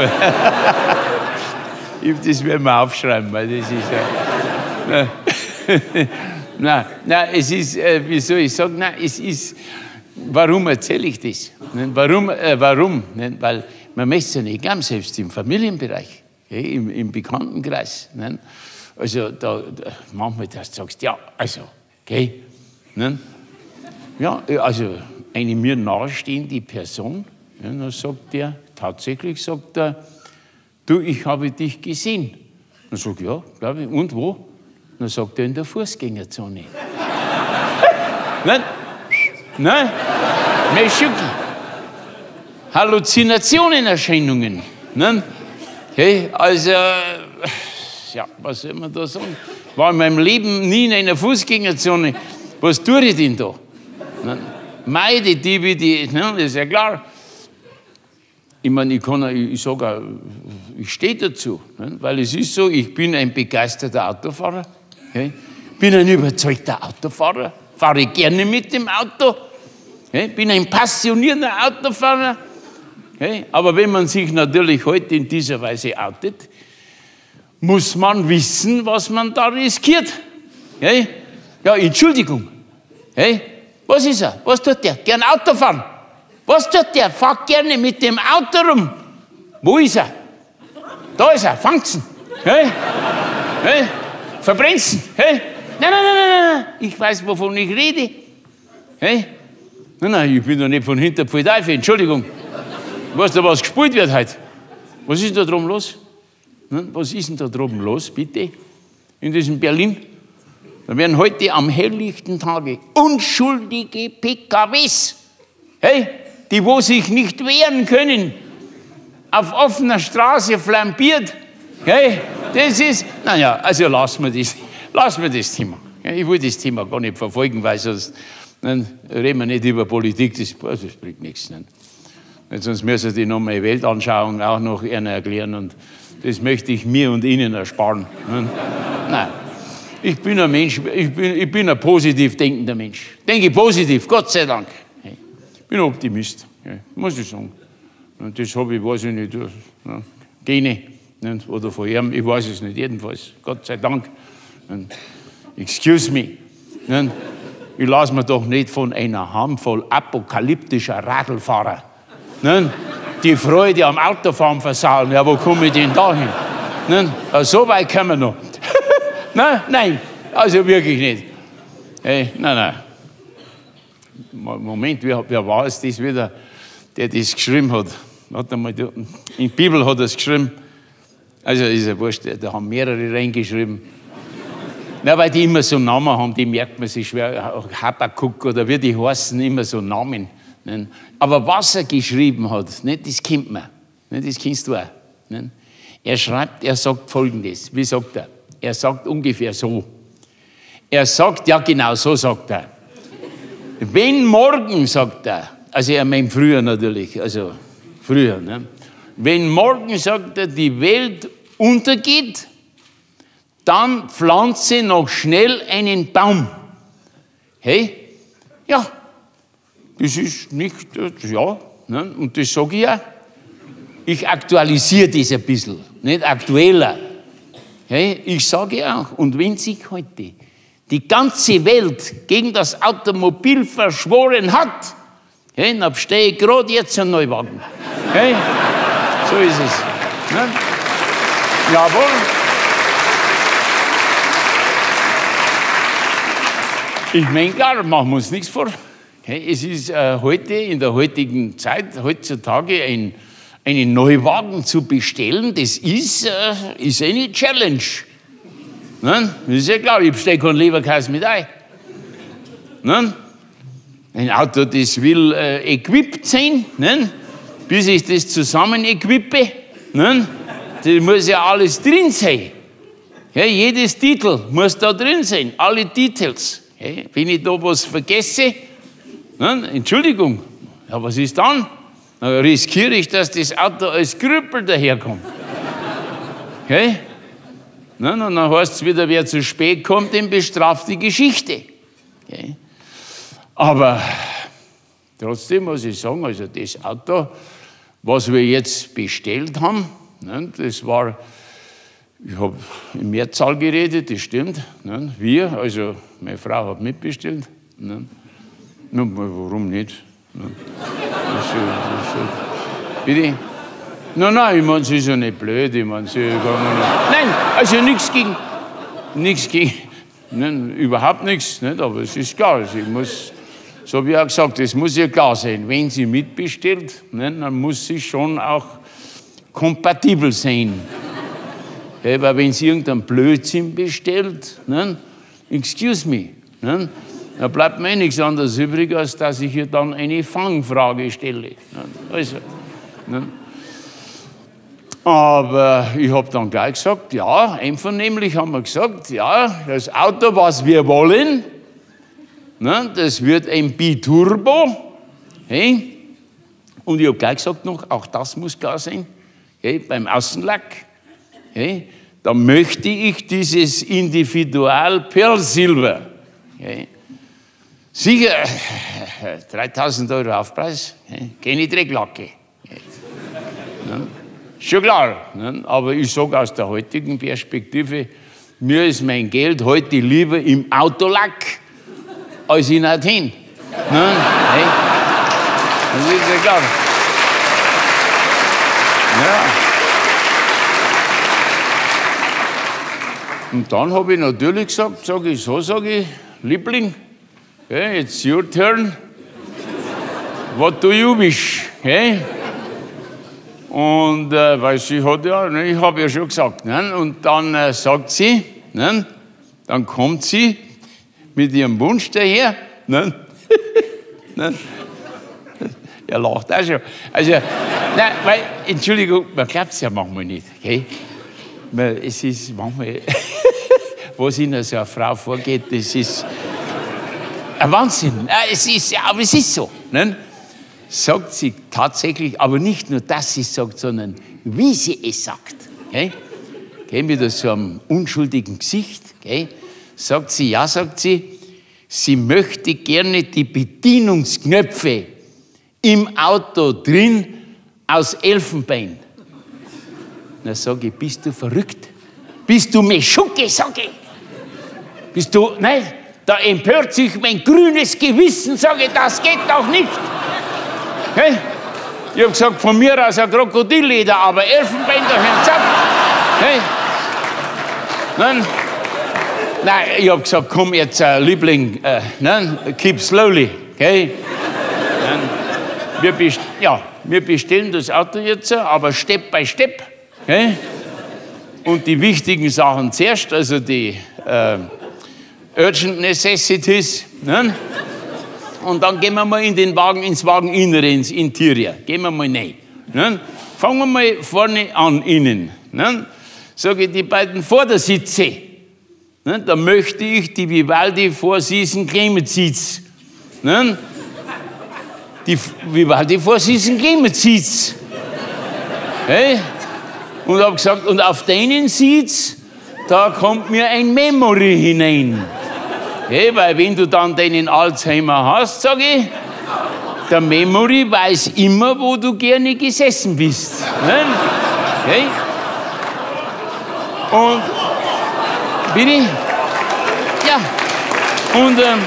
[SPEAKER 1] werden wir aufschreiben, weil das ist ja. Nein, nein, es ist, wie soll ich sagen, nein, es ist, warum erzähle ich das? Warum? Äh, warum? Weil man möchte es ja nicht gern, selbst im Familienbereich. Okay, im, im Bekanntenkreis. Ne? Also da, da manchmal, dass du sagst, ja, also, okay. Ne? Ja, also eine mir nahestehende Person, ja, dann sagt der, tatsächlich sagt er, du, ich habe dich gesehen. Dann sag ich, ja, glaube ich, und wo? Dann sagt er, in der Fußgängerzone. Nein, nein, Meschuki. Halluzinationenerscheinungen. Ne? Okay, also, ja, was soll man da sagen? War in meinem Leben nie in einer Fußgängerzone. Was tue ich denn da? Meide die, wie die, ne, das ist ja klar. Ich meine, ich kann, ich, ich sage auch, ich stehe dazu, ne, weil es ist so, ich bin ein begeisterter Autofahrer, okay? Bin ein überzeugter Autofahrer, fahre gerne mit dem Auto, okay? Bin ein passionierter Autofahrer. Okay? Aber wenn man sich natürlich heute in dieser Weise outet, muss man wissen, was man da riskiert. Okay? Ja, Entschuldigung. Okay? Was ist er? Was tut der? Gern Auto fahren. Was tut der? Fahrt gerne mit dem Auto rum. Wo ist er? Da ist er. Fangt's ihn. Okay? Okay? Verbrennt's ihn. Okay? Nein, nein, nein, nein, nein. Ich weiß, wovon ich rede. Okay? Nein, nein, ich bin doch nicht von hinter Pfeilteufel. Entschuldigung. Weißt du, was gespielt wird heute? Was ist denn da drum los? Was ist denn da droben los, bitte? In diesem Berlin? Da werden heute am helllichten Tage unschuldige P K Ws, hey, die wo sich nicht wehren können, auf offener Straße flambiert. Hey, das ist, naja, also lassen wir das, lassen wir das Thema. Ich will das Thema gar nicht verfolgen, weil sonst dann reden wir nicht über Politik, das, das bringt nichts. Nicht? Sonst müssen die noch meine Weltanschauung auch noch einer erklären und das möchte ich mir und Ihnen ersparen. Nein, ich bin ein Mensch, ich bin, ich bin ein positiv denkender Mensch. Denke positiv, Gott sei Dank. Ich bin Optimist, muss ich sagen. Und das habe ich, weiß ich nicht, Gene oder von ihm, ich weiß es nicht, jedenfalls, Gott sei Dank. Excuse me. Ich lasse mir doch nicht von einer Handvoll apokalyptischer Radlfahrer die Freude am Autofahren versauen. Ja, wo komme ich denn da hin? Ne? So weit können wir noch. Nein, nein, also wirklich nicht. Hey, nein, nein. Moment, wer, wer war es das wieder, der das geschrieben hat? Warte mal, in der Bibel hat er es geschrieben. Also ist ja wurscht, da haben mehrere reingeschrieben. Na, weil die immer so Namen haben, die merkt man sich schwer. Habakkuk oder wie die heißen, immer so Namen. Aber was er geschrieben hat, nicht, das kennt man. Nicht, das kennst du auch. Nicht? Er schreibt, er sagt Folgendes. Wie sagt er? Er sagt ungefähr so. Er sagt, ja genau, so sagt er. Wenn morgen, sagt er, also er meint früher natürlich, also früher, ne? Wenn morgen, sagt er, die Welt untergeht, dann pflanze noch schnell einen Baum. Hey, ja, das ist nicht, ja, ne? Und das sage ich auch. Ich aktualisiere das ein bisschen, nicht aktueller. Hey, ich sage auch, und wenn sich heute die ganze Welt gegen das Automobil verschworen hat, hey, dann stehe ich gerade jetzt einen Neuwagen. Hey, so ist es. Ne? Jawohl. Ich meine, klar, machen wir uns nichts vor. Hey, es ist äh, heute, in der heutigen Zeit, heutzutage ein, einen Neuwagen zu bestellen, das ist, äh, ist eine Challenge. Ne? Das ist ja klar, ich bestelle keinen Leberkäse mit Ei. Ne? Ein Auto, das will äh, equipped sein, ne? Bis ich das zusammen equippe. Ne? Da muss ja alles drin sein. Ja, jedes Titel muss da drin sein, alle Details. Ja, wenn ich da was vergesse, ne? Entschuldigung, ja, was ist dann? Dann riskiere ich, dass das Auto als Krüppel daherkommt. Okay? Ne? Und dann heißt es wieder, wer zu spät kommt, den bestraft die Geschichte. Okay? Aber trotzdem muss ich sagen, also das Auto, was wir jetzt bestellt haben, ne, das war, ich habe in Mehrzahl geredet, das stimmt. Ne, wir, also meine Frau hat mitbestellt. Ne, warum nicht? Ne, das ist, das ist, bitte? Nein, nein, ich meine, sie ist ja nicht blöd. Ich meine, sie nein, also nichts gegen, nichts gegen, nein, überhaupt nichts. Nicht, aber es ist klar, sie muss. So habe ich auch gesagt, es muss ja klar sein, wenn sie mitbestellt, ne, dann muss sie schon auch kompatibel sein. Ja, weil wenn sie irgendeinen Blödsinn bestellt, ne, excuse me, ne, da bleibt mir nichts anderes übrig, als dass ich ihr dann eine Fangfrage stelle. Ne, also, ne. Aber ich habe dann gleich gesagt, ja, einvernehmlich haben wir gesagt, ja, das Auto, was wir wollen, ne, das wird ein Biturbo. Hey? Und ich habe gleich gesagt noch, auch das muss klar sein, hey, beim Außenlack. Hey? Da möchte ich dieses Individual Perlsilber. Hey? Sicher, dreitausend Euro Aufpreis, hey? Keine Drecklacke. Hey? Ne? Schon klar, ne? Aber ich sage aus der heutigen Perspektive, mir ist mein Geld heute lieber im Autolack als in Athen. Ne? Hey? Das ist ja klar. Ja. Und dann habe ich natürlich gesagt, sage ich so, sage ich, Liebling, okay, it's your turn. What do you wish? Okay? Und äh, weil sie hat ja, ne, ich habe ja schon gesagt, ne? Und dann äh, sagt sie, ne? Dann kommt sie mit ihrem Wunsch daher. Ne? Ne? Er lacht auch schon. Also, nein, weil, Entschuldigung, man glaubt es ja manchmal nicht. Okay? Es ist manchmal, was in so einer Frau vorgeht, das ist ein Wahnsinn. Es ist, ja, aber es ist so. Ne? Sagt sie tatsächlich, aber nicht nur, dass sie es sagt, sondern wie sie es sagt. Okay? Okay, mit so einem unschuldigen Gesicht. Okay? Sagt sie, ja, sagt sie, sie möchte gerne die Bedienungsknöpfe im Auto drin aus Elfenbein. Na, sage ich, bist du verrückt? Bist du Meschucke, sage ich. Bist du, nein, da empört sich mein grünes Gewissen, sage ich, das geht doch nicht. Hey? Ich habe gesagt, von mir aus ein Krokodilleder, aber Elfenbein durch einen Zapf. Hey? Nein, nein, ich habe gesagt, komm jetzt, uh, Liebling, uh, nein, keep slowly.
[SPEAKER 3] Okay? Wir, best ja, wir bestellen das Auto jetzt, aber Step by Step. Okay? Und die wichtigen Sachen zuerst, also die äh, Urgent Necessities. Ne? Und dann gehen wir mal in den Wagen, ins Wageninnere, ins Interior. Gehen wir mal rein. Ne? Fangen wir mal vorne an, innen. Ne? Sage ich, die beiden Vordersitze. Ne? Da möchte ich die Vivaldi Four Season Climate Seats. Ne? Die Vivaldi Four Season Climate Seats. Hey? Und habe gesagt, und auf denen Seats, da kommt mir ein Memory hinein. Hey, weil wenn du dann den Alzheimer hast, sage ich, der Memory weiß immer, wo du gerne gesessen bist. Ne? Okay? Und, bitte? Ja. Und, ähm,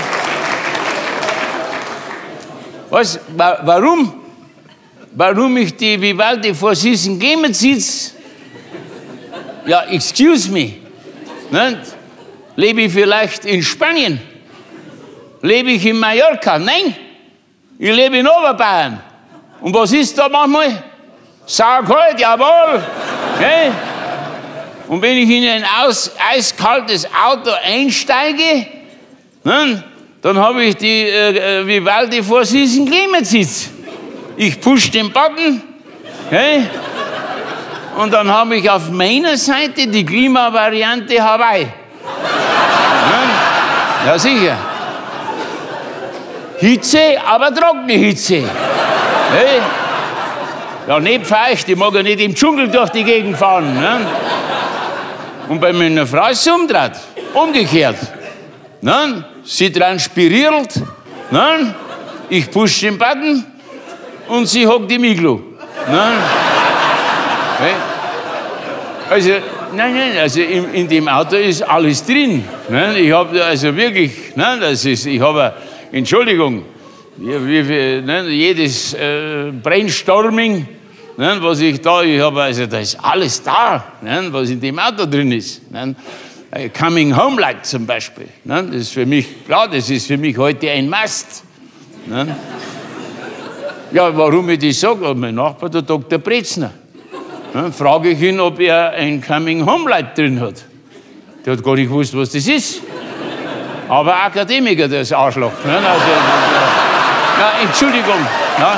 [SPEAKER 3] was, wa warum? Warum ich die Vivaldi Four Season Climate Seats? Ja, excuse me. Ne? Lebe ich vielleicht in Spanien? Lebe ich in Mallorca? Nein. Ich lebe in Oberbayern. Und was ist da manchmal? Saukalt, jawohl. Okay? Und wenn ich in ein aus, eiskaltes Auto einsteige, ne, dann habe ich die äh, Vivaldi Four Season Climate Seats. Ich push den Button, okay? Und dann habe ich auf meiner Seite die Klimavariante Hawaii. Ja, ja sicher. Hitze, aber trockene Hitze. Hey. Ja, nicht feucht, ich mag ja nicht im Dschungel durch die Gegend fahren. Ne? Und bei meiner Frau ist es umgedreht, umgekehrt. Ne? Sie transpiriert, ne? Ich push den Button und sie hockt im Iglu. Ne? Hey. Also, nein, nein, also in, in dem Auto ist alles drin. Ne? Ich habe also wirklich, ne, das ist, ich habe, Entschuldigung, wie, wie, ne, jedes äh, Brainstorming, ne, was ich da, ich habe, also da ist alles da, ne, was in dem Auto drin ist. Ne? Coming Home Light zum Beispiel, ne? Das ist für mich, klar, das ist für mich heute ein Must. Ne? Ja, warum ich das sage, mein Nachbar, der Doktor Brezner. Ne, frage ich ihn, ob er ein Coming Home Light drin hat. Der hat gar nicht gewusst, was das ist. Aber Akademiker, das Arschloch. Ne? Also, ja, Entschuldigung. Ja.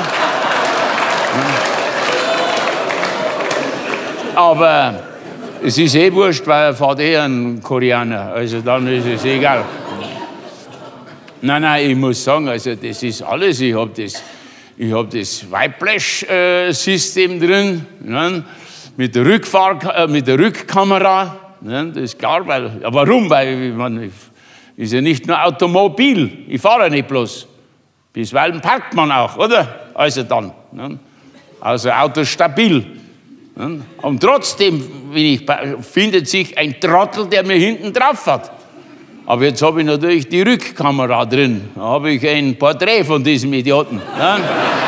[SPEAKER 3] Aber es ist eh wurscht, weil er fährt eh ein Koreaner. Also dann ist es egal. Nein, nein, ich muss sagen, also das ist alles. Ich habe das, ich hab das Whiplash-System drin. Ne? Mit der, Rückfahr äh, mit der Rückkamera, ne, das ist klar, weil, ja, warum? Weil man ist ja nicht nur Automobil, ich fahre ja nicht bloß. Bisweilen parkt man auch, oder? Also dann. Ne? Also Auto stabil. Ne? Und trotzdem ich, findet sich ein Trottel, der mir hinten drauf fährt. Aber jetzt habe ich natürlich die Rückkamera drin. Da habe ich ein Porträt von diesem Idioten. Ne?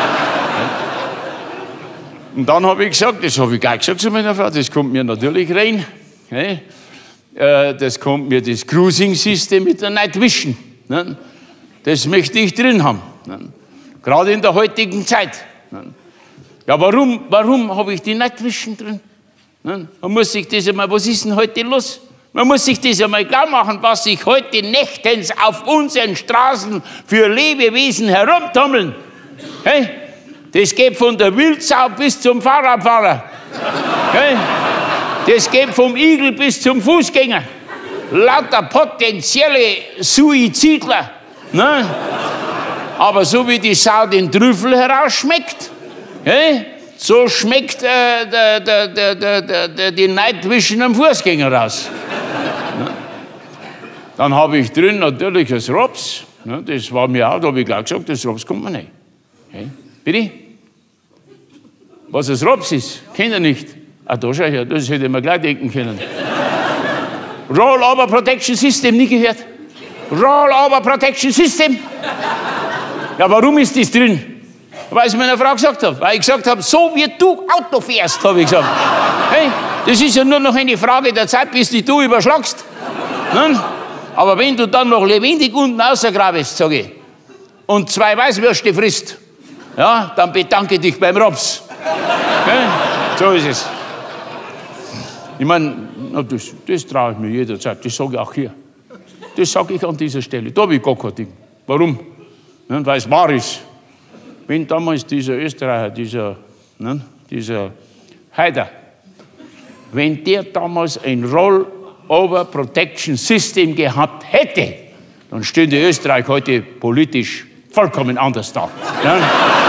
[SPEAKER 3] Und dann habe ich gesagt, das habe ich gleich gesagt zu meiner Frau, das kommt mir natürlich rein. Okay? Äh, das kommt mir das Cruising-System mit der Night Vision. Ne? Das möchte ich drin haben. Ne? Gerade in der heutigen Zeit. Ne? Ja, warum, warum habe ich die Night Vision drin? Ne? Man muss sich das einmal, was ist denn heute los? Man muss sich das einmal klar machen, was sich heute nächtens auf unseren Straßen für Lebewesen herumtummeln. Hey? Das geht von der Wildsau bis zum Fahrradfahrer. Okay? Das geht vom Igel bis zum Fußgänger. Lauter potenzielle Suizidler. Ne? Aber so wie die Sau den Trüffel herausschmeckt, okay? So schmeckt äh, der, der, der, der, der, die Night Vision am Fußgänger raus. Ne? Dann habe ich drin natürlich das Rops. Ne? Das war mir auch, da habe ich gleich gesagt, das Rops kommt mir nicht. Okay? Bitte? Was das Rops ist, kennt ihr nicht. Ah, da schau ich, das hätte man gleich denken können. Roll-Over Protection System, nie gehört? Roll-Over Protection System. Ja, warum ist das drin? Weil ich es meiner Frau gesagt habe. Weil ich gesagt habe, so wie du Auto fährst, habe ich gesagt. Hey, das ist ja nur noch eine Frage der Zeit, bis die du überschlagst. Ne? Aber wenn du dann noch lebendig unten rausgrabst, sage ich, und zwei Weißwürste frisst, ja, dann bedanke dich beim Rops. Ja, so ist es. Ich meine, das, das traue ich mir jederzeit, das sage ich auch hier. Das sage ich an dieser Stelle, da habe ich gar kein Ding. Warum? Ja, weil es wahr ist. Wenn damals dieser Österreicher, dieser, ne, dieser Haider, wenn der damals ein Roll-Over Protection System gehabt hätte, dann stünde Österreich heute politisch vollkommen anders da. Ja?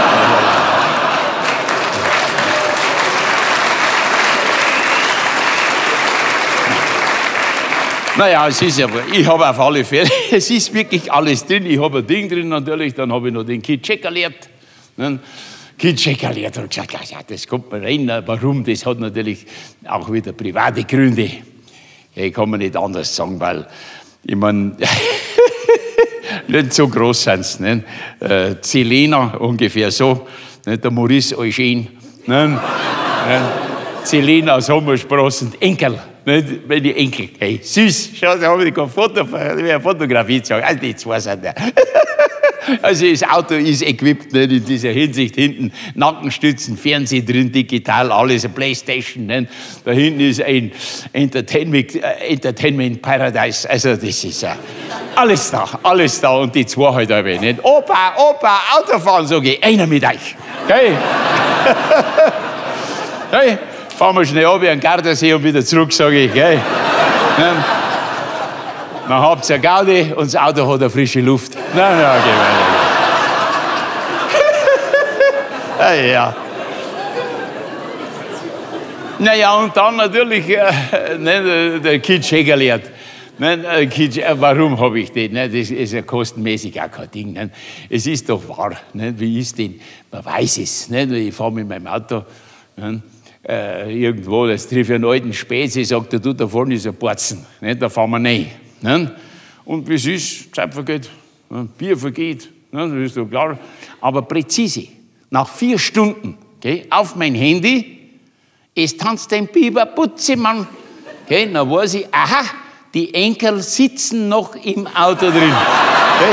[SPEAKER 3] Naja, es ist ja, ich habe auf alle Fälle, es ist wirklich alles drin. Ich habe ein Ding drin natürlich, dann habe ich noch den Kid-Check erlebt. Ne? Kid-Check erlebt und gesagt, ja, das kommt mir rein. Warum? Das hat natürlich auch wieder private Gründe. Ja, ich kann mir nicht anders sagen, weil, ich meine, nicht so groß sind sie. Ne? Äh, Zelena ungefähr so, ne? Der Maurice Eugene. Ne? äh, Zelena Sommersprossen, Enkel. Nicht? Meine Enkel, hey, süß, schau, da habe ich ein Foto, eine Fotografie zu sagen. Also die zwei sind da. Also das Auto ist equipped, nicht? In dieser Hinsicht, hinten Nackenstützen, Fernsehen drin, digital, alles, eine Playstation. Nicht? Da hinten ist ein Entertainment, äh, Entertainment Paradise, also das ist äh, alles da, alles da und die zwei halt aber nicht. Opa, Opa, Autofahren, sage ich, einer mit euch. Okay? Hey, fahren wir schnell ab, an den Gardasee und wieder zurück, sage ich. Gell? Ja. Dann habt ihr eine Gaudi und das Auto hat eine frische Luft. Na, na, okay, weiter. Ja, ja. Naja, und dann natürlich äh, ne, der Kid-Check erlebt. Ne, Kid, äh, warum habe ich den? Ne? Das ist ja kostenmäßig auch kein Ding. Ne? Es ist doch wahr. Ne? Wie ist denn? Man weiß es. Ne? Ich fahre mit meinem Auto. Ne? Äh, irgendwo, das trifft ich einen alten Späße, sagt er, du, da vorne ist ein Borzen, ne? Da fahren wir rein. Ne? Und wie es ist, Zeit vergeht, ne? Bier vergeht, ne? Das ist doch klar. Aber präzise, nach vier Stunden, okay, auf mein Handy, es tanzt ein Biber, Putzemann. Okay, dann weiß ich, aha, die Enkel sitzen noch im Auto drin. Okay?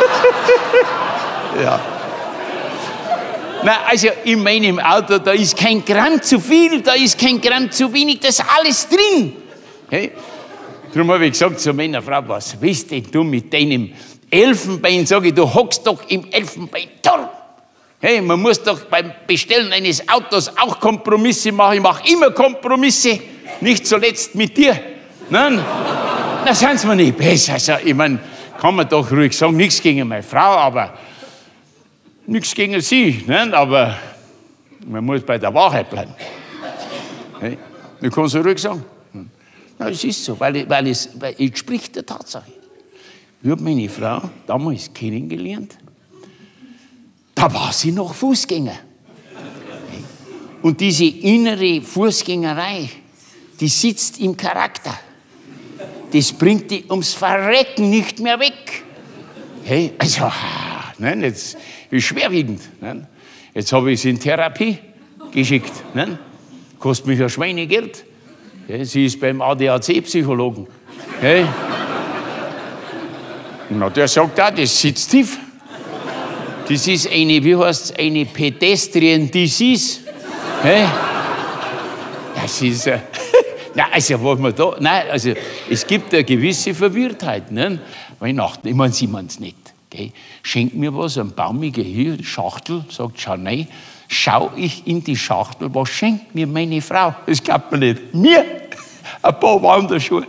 [SPEAKER 3] Ja. Na, also in meinem Auto, da ist kein Gramm zu viel, da ist kein Gramm zu wenig, da ist alles drin. Okay? Darum habe ich gesagt zu meiner Frau, was willst denn du mit deinem Elfenbein? Sag ich, du hockst doch im Elfenbeinturm. Hey, man muss doch beim Bestellen eines Autos auch Kompromisse machen. Ich mache immer Kompromisse, nicht zuletzt mit dir. Nein, da sind sie mir nicht besser. Also, ich meine, kann man doch ruhig sagen, nichts gegen meine Frau, aber nichts gegen sie, ne? Aber man muss bei der Wahrheit bleiben. Hey? Ich kann es ruhig sagen. Ja, es ist so, weil, weil, es, weil es spricht der Tatsache. Ich habe meine Frau damals kennengelernt, da war sie noch Fußgänger. Und diese innere Fußgängerei, die sitzt im Charakter. Das bringt die ums Verrecken nicht mehr weg. Hey, also, nein, jetzt ist schwerwiegend. Nein. Jetzt habe ich sie in Therapie geschickt. Nein. Kostet mich ein Schweinegeld. Ja, sie ist beim A D A C-Psychologen. Hey. Na, der sagt auch, das sitzt tief. Das ist eine, wie heißt es, eine Pedestrian Disease. Hey. Das ist, äh, na, also, was man da, nein, also, es gibt eine gewisse Verwirrtheit. Ne? Weihnachten, ich meine, sie meinen es nicht. Okay. Schenkt mir was, ein baumige hier, Schachtel, sagt, schau rein. Schau ich in die Schachtel, was schenkt mir meine Frau? Das glaubt man nicht. Mir ein paar Wanderschuhe.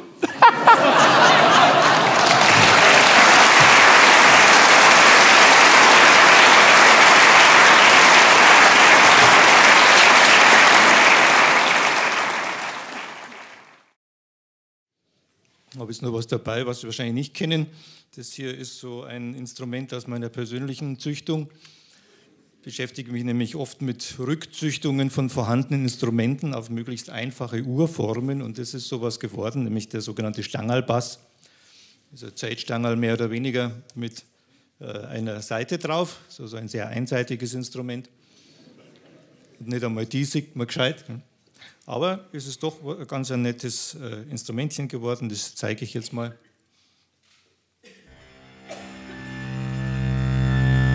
[SPEAKER 4] Ich habe jetzt noch was dabei, was Sie wahrscheinlich nicht kennen. Das hier ist so ein Instrument aus meiner persönlichen Züchtung. Ich beschäftige mich nämlich oft mit Rückzüchtungen von vorhandenen Instrumenten auf möglichst einfache Urformen. Und das ist sowas geworden, nämlich der sogenannte Stangerlbass. Also Zeitstangerl mehr oder weniger mit äh, einer Saite drauf. So, so ein sehr einseitiges Instrument. Und nicht einmal die sieht man gescheit. Aber es ist doch ein ganz ein nettes äh, Instrumentchen geworden, das zeige ich jetzt mal.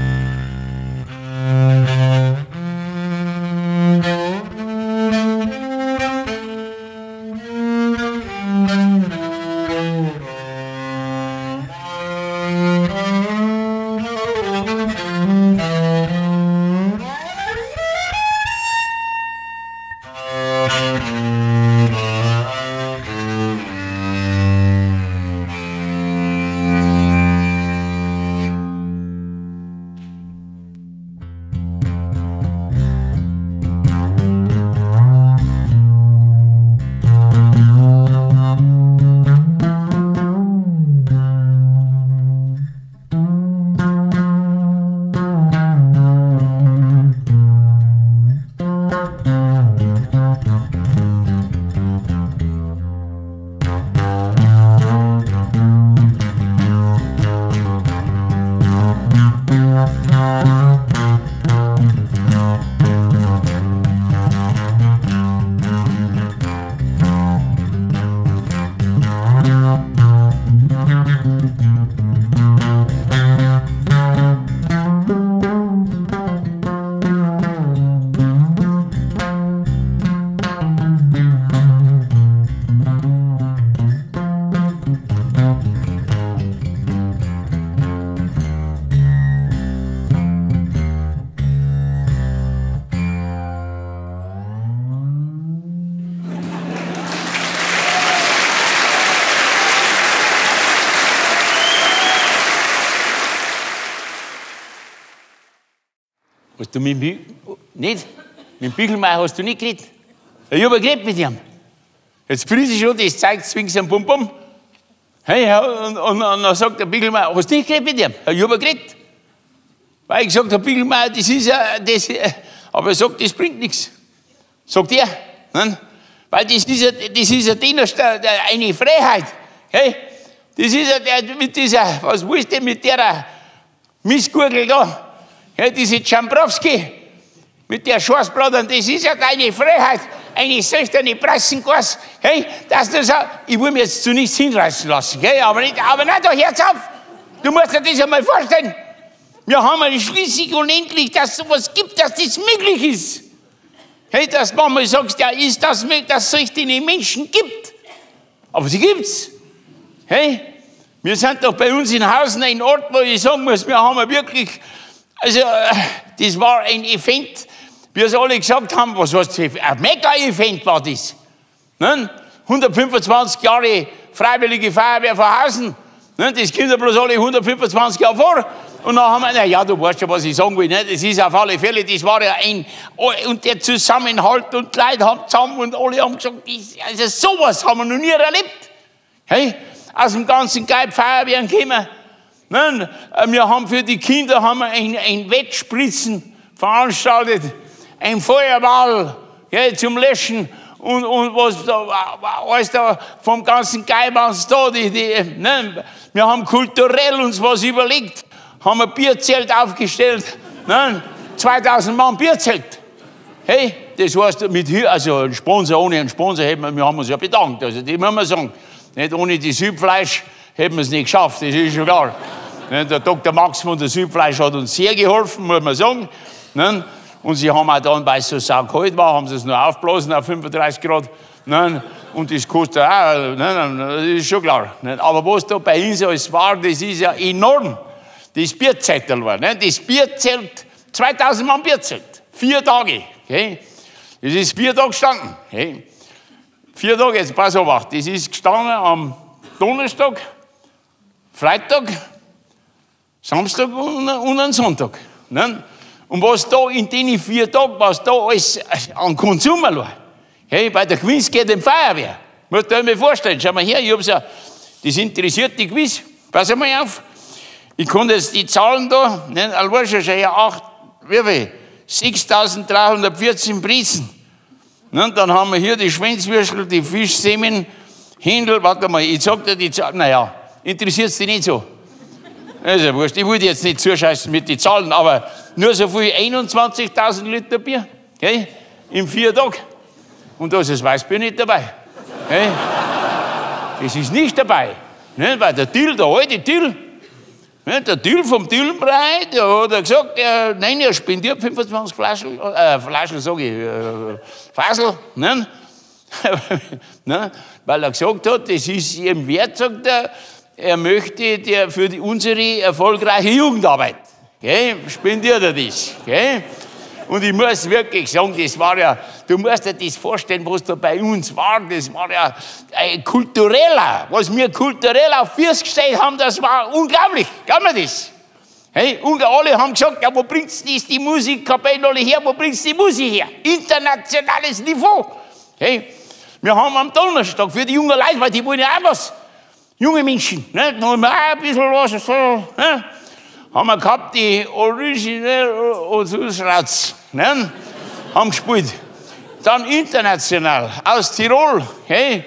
[SPEAKER 3] Hast du mit dem, nicht? Mit dem Bügelmeier hast du nicht geredet? Ich habe geredet mit ihm. Jetzt friss ich schon, das zeigt zwingend am Bum-Bum. Hey, und, und, und dann sagt der Bügelmeier, hast du nicht geredet mit ihm? Ich habe geredet. Weil ich gesagt habe, Bügelmeier, das ist ja, das, aber er sagt, das bringt nichts. Sagt er. Ne? Weil das ist ja, das ist ja Dienst, eine Freiheit. Hey, das ist ja der, mit dieser, was willst du mit der Missgurgel da? Ja, diese Tschambrowski mit der Schwarzbladern, das ist ja deine Freiheit, eine sechzehn Pressengas. Hey, dass du so, ich will mir jetzt zu nichts hinreißen lassen, gell? Aber nicht, aber nicht, doch, hör's auf! Du musst dir das einmal vorstellen. Wir haben es schließlich und endlich, dass es sowas gibt, dass das möglich ist. Hey, dass man mal sagst, ja, ist das möglich, dass es solche Menschen gibt? Aber sie gibt's. Hey, wir sind doch bei uns in Hausen ein Ort, wo ich sagen muss, wir haben wirklich. Also, das war ein Event, wie es alle gesagt haben, was war das? Ein Mega-Event war das. Ne? hundertfünfundzwanzig Jahre Freiwillige Feuerwehr von Hausen. Ne? Das kommt ja bloß alle hundertfünfundzwanzig Jahre vor. Und dann haben wir, na ja, du weißt schon, was ich sagen will. Ne? Das ist auf alle Fälle, das war ja ein, und der Zusammenhalt und die Leute haben zusammen und alle haben gesagt, also sowas haben wir noch nie erlebt. Hey? Aus dem ganzen Geib Feuerwehren kommen. Nein, wir haben für die Kinder haben wir ein, ein Wettspritzen veranstaltet, ein Feuerball ja, zum Löschen und, und was da, alles da vom ganzen Geibans da. Die, die, nein, wir haben kulturell uns was überlegt, haben ein Bierzelt aufgestellt, nein, zweitausend Mann Bierzelt. Hey, das heißt, mit, also ein Sponsor, ohne einen Sponsor, hätten wir, wir haben uns ja bedankt, also die muss man sagen, nicht ohne das Südfleisch hätten wir es nicht geschafft, das ist schon klar. Der Doktor Max von der Südfleisch hat uns sehr geholfen, muss man sagen. Und sie haben auch dann, weil es so saukalt war, haben sie es nur aufblasen auf fünfunddreißig Grad. Und das kostet auch, das ist schon klar. Aber was da bei uns alles war, das ist ja enorm. Das Bierzettel war, das Bierzelt, zweitausend Mann Bierzelt, vier Tage. Das ist vier Tage gestanden. Vier Tage, jetzt pass auf, das ist gestanden am Donnerstag, Freitag, Samstag und, und am Sonntag. Ne? Und was da in den vier Tagen, was da alles an Konsum war, hey, bei der Quiz geht im Feuerwehr. Muss ich mir vorstellen, schau mal her, ich hab's ja, das interessiert die Quiz. Pass mal auf, ich kann jetzt die Zahlen da, ne, also schon ja acht, wie viel? sechstausenddreihundertvierzehn Prisen. Ne, dann haben wir hier die Schwänzwürstel, die Fischsemen, Händel, warte mal, ich sag dir die Zahlen, naja, interessiert es dich nicht so. Also wurscht, ich wollte jetzt nicht zuscheißen mit den Zahlen, aber nur so viel, einundzwanzigtausend Liter Bier, okay, in vier Tagen. Und da ist das Weißbier nicht dabei. Okay? Das ist nicht dabei, ne, weil der Till, der alte Till, ne, der Till vom Tillenbrei, der hat er gesagt, er, nein, er spendiert fünfundzwanzig Flaschen, äh, Flaschen, sage ich, äh, Fasel, ne? ne? Weil er gesagt hat, das ist ihm wert, sagt er, er möchte der für die, unsere erfolgreiche Jugendarbeit. Okay? Spendiert er das. Okay? Und ich muss wirklich sagen, das war ja, du musst dir das vorstellen, was da bei uns war, das war ja ein kultureller, was wir kulturell auf Füße gestellt haben, das war unglaublich. Kann man das? Hey, und alle haben gesagt, ja, wo bringt's das, die Musikkapellen alle her, wo bringt's die Musik her? Internationales Niveau. Hey, wir haben am Donnerstag für die jungen Leute, weil die wollen ja auch was, junge Menschen, ne? Da haben wir auch ein bisschen was, so, ne? Haben wir gehabt, die Original Osusrats, ne? Haben gespielt. Dann international, aus Tirol, hey?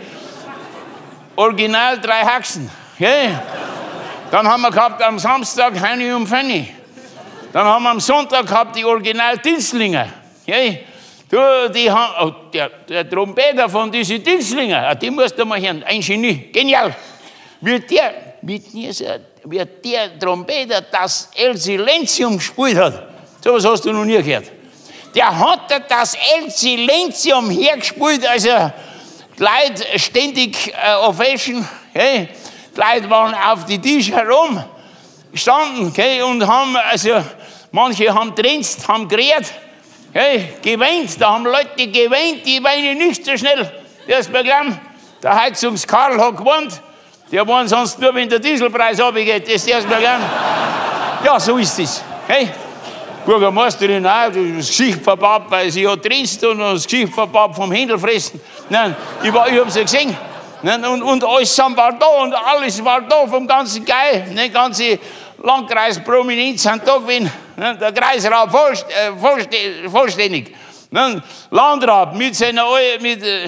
[SPEAKER 3] Original drei Haxen, hey? Dann haben wir gehabt am Samstag Heini und Fanny. Dann haben wir am Sonntag gehabt die Original Dinslinger, hey? Du, die haben, oh, der, der Trompeter von diesen Dinslinger, den musst du mal hören, ein Genie, genial. Wie der, mit mir, so, wie der Trompeter das El Silenzium gespielt hat. So was hast du noch nie gehört. Der hat das El Silenzium hergespielt, also die Leute ständig äh, Ovation, hey, die Leute waren auf die Tische herum gestanden, okay, und haben, also manche haben tränzt, haben gerät, okay, geweint, da haben Leute geweint, die weinen nicht so schnell. Das ist mir glauben, der Heizungskarl hat gewohnt, der waren sonst nur, wenn der Dieselpreis runtergeht, das ist erst mir glauben. Ja, so ist es, okay. Bürgermeisterin auch, das Gesicht verbaut, weil sie hat tränzt und das Gesicht verbaut vom Händelfressen. Nein, ich, war, ich habe sie gesehen. Nein, und, und alles war da und alles war da vom ganzen Geil. Der ganze Landkreis-Prominenz sind da gewesen. Nein, der Kreisrat vollst, äh, vollst, vollständig. Nein, Landrat mit seiner, mit, äh,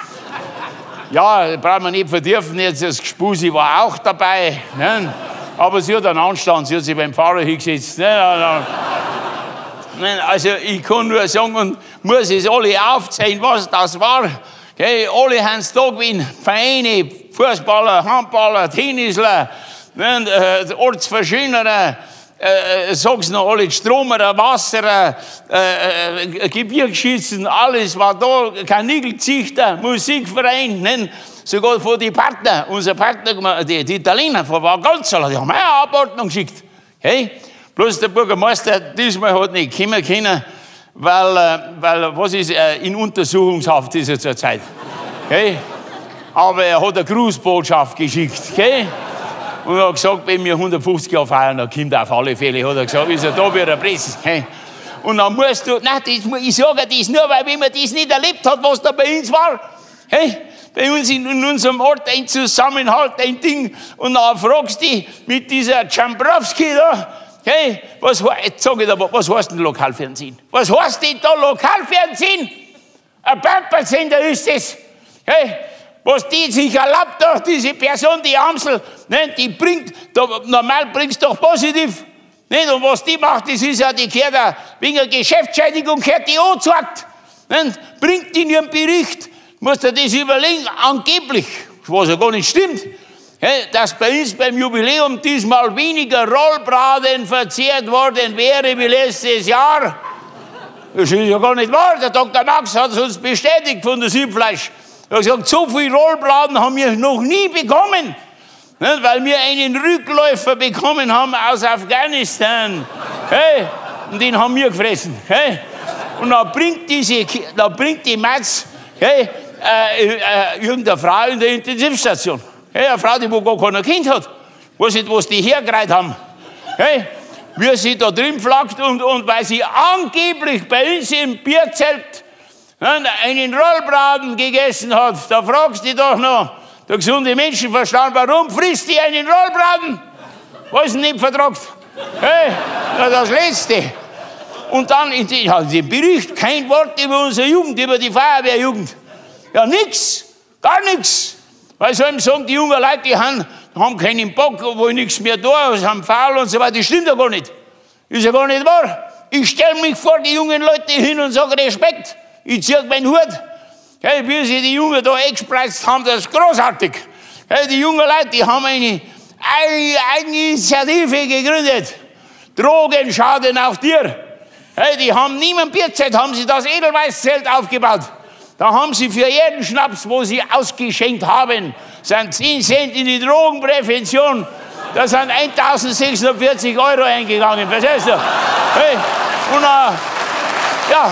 [SPEAKER 3] ja, braucht man nicht verdürfen, jetzt das Gespusi war auch dabei. Nein, aber sie hat einen Anstand, sie hat sich beim Pfarrer hingesetzt. Nein, nein, nein. Nein, also ich kann nur sagen und muss es alle aufzählen, was das war. Okay, alle haben es da gewesen. Vereine, Fußballer, Handballer, Tennisler, nein, äh, Ortsverschönerer, äh, sag's noch alle, Stromerer, Wasserer, äh, äh, Gebirgsschützen, alles war da. Karnickelzüchter, Musikverein, nein, sogar von den Partner, unser Partner, die, die Italiener, war ganz so, die haben auch eine Abordnung geschickt. Okay? Bloß der Bürgermeister diesmal hat nicht kommen können, weil, weil was ist, in Untersuchungshaft ist er zurzeit. Okay? Aber er hat eine Grußbotschaft geschickt. Okay? Und er hat gesagt, wenn wir hundertfünfzig Jahre feiern, dann kommt er auf alle Fälle, hat er gesagt, ist er da bei der Presse. Okay? Und dann musst du, nein, das, ich sage das nur, weil wenn man das nicht erlebt hat, was da bei uns war. Okay? Bei uns in, in unserem Ort ein Zusammenhalt, ein Ding. Und dann fragst du dich mit dieser Jambrowski da, hey, was, jetzt sag ich aber, was heißt denn Lokalfernsehen? Was heißt denn da Lokalfernsehen? Ein Bampersender ist es. Hey, was die sich erlaubt, doch diese Person, die Amsel, ne, die bringt, da, normal bringt's doch positiv. Nicht? Und was die macht, das ist ja, die gehört da, wegen der Geschäftsschädigung gehört die angezeigt. Bringt in ihren Bericht, musst du das überlegen, angeblich, was ja gar nicht stimmt. Dass bei uns beim Jubiläum diesmal weniger Rollbraten verzehrt worden wäre wie letztes Jahr. Das ist ja gar nicht wahr. Der Doktor Max hat es uns bestätigt von der Südfleisch. Er hat gesagt, so viel Rollbraten haben wir noch nie bekommen, weil wir einen Rückläufer bekommen haben aus Afghanistan. Hey, und den haben wir gefressen. Hey. Und dann bringt, diese, dann bringt die Matz hey, äh, äh, irgendeine Frau in der Intensivstation. Hey, eine Frau, die wo gar kein Kind hat, weiß nicht, was die hergereiht haben. Hey, wie sie da drin flackt und, und weil sie angeblich bei uns im Bierzelt einen Rollbraten gegessen hat, da fragst du doch noch, der gesunde Menschenverstand, warum frisst die einen Rollbraten? Was nicht vertragt? Hey, das Letzte. Und dann in dem Bericht kein Wort über unsere Jugend, über die Feuerwehrjugend. Ja, nix, gar nichts. Weil so eben sagen, die jungen Leute, die haben, haben keinen Bock, wollen nichts mehr da, haben faul und so weiter. Das stimmt ja gar nicht. Ist ja gar nicht wahr. Ich stelle mich vor die jungen Leute hin und sage Respekt. Ich ziehe meinen Hut. Hey, wie sie die Jungen da eingespreizt haben, das ist großartig. Hey, die jungen Leute, die haben eine, eine, eine Initiative gegründet. Drogen schaden auch dir. Hey, die haben niemand Bierzelt, haben sie das Edelweißzelt aufgebaut. Da haben sie für jeden Schnaps, wo sie ausgeschenkt haben, sind zehn Cent in die Drogenprävention. Da sind eintausendsechshundertvierzig Euro eingegangen. Verstehst du? Hey, und uh, ja.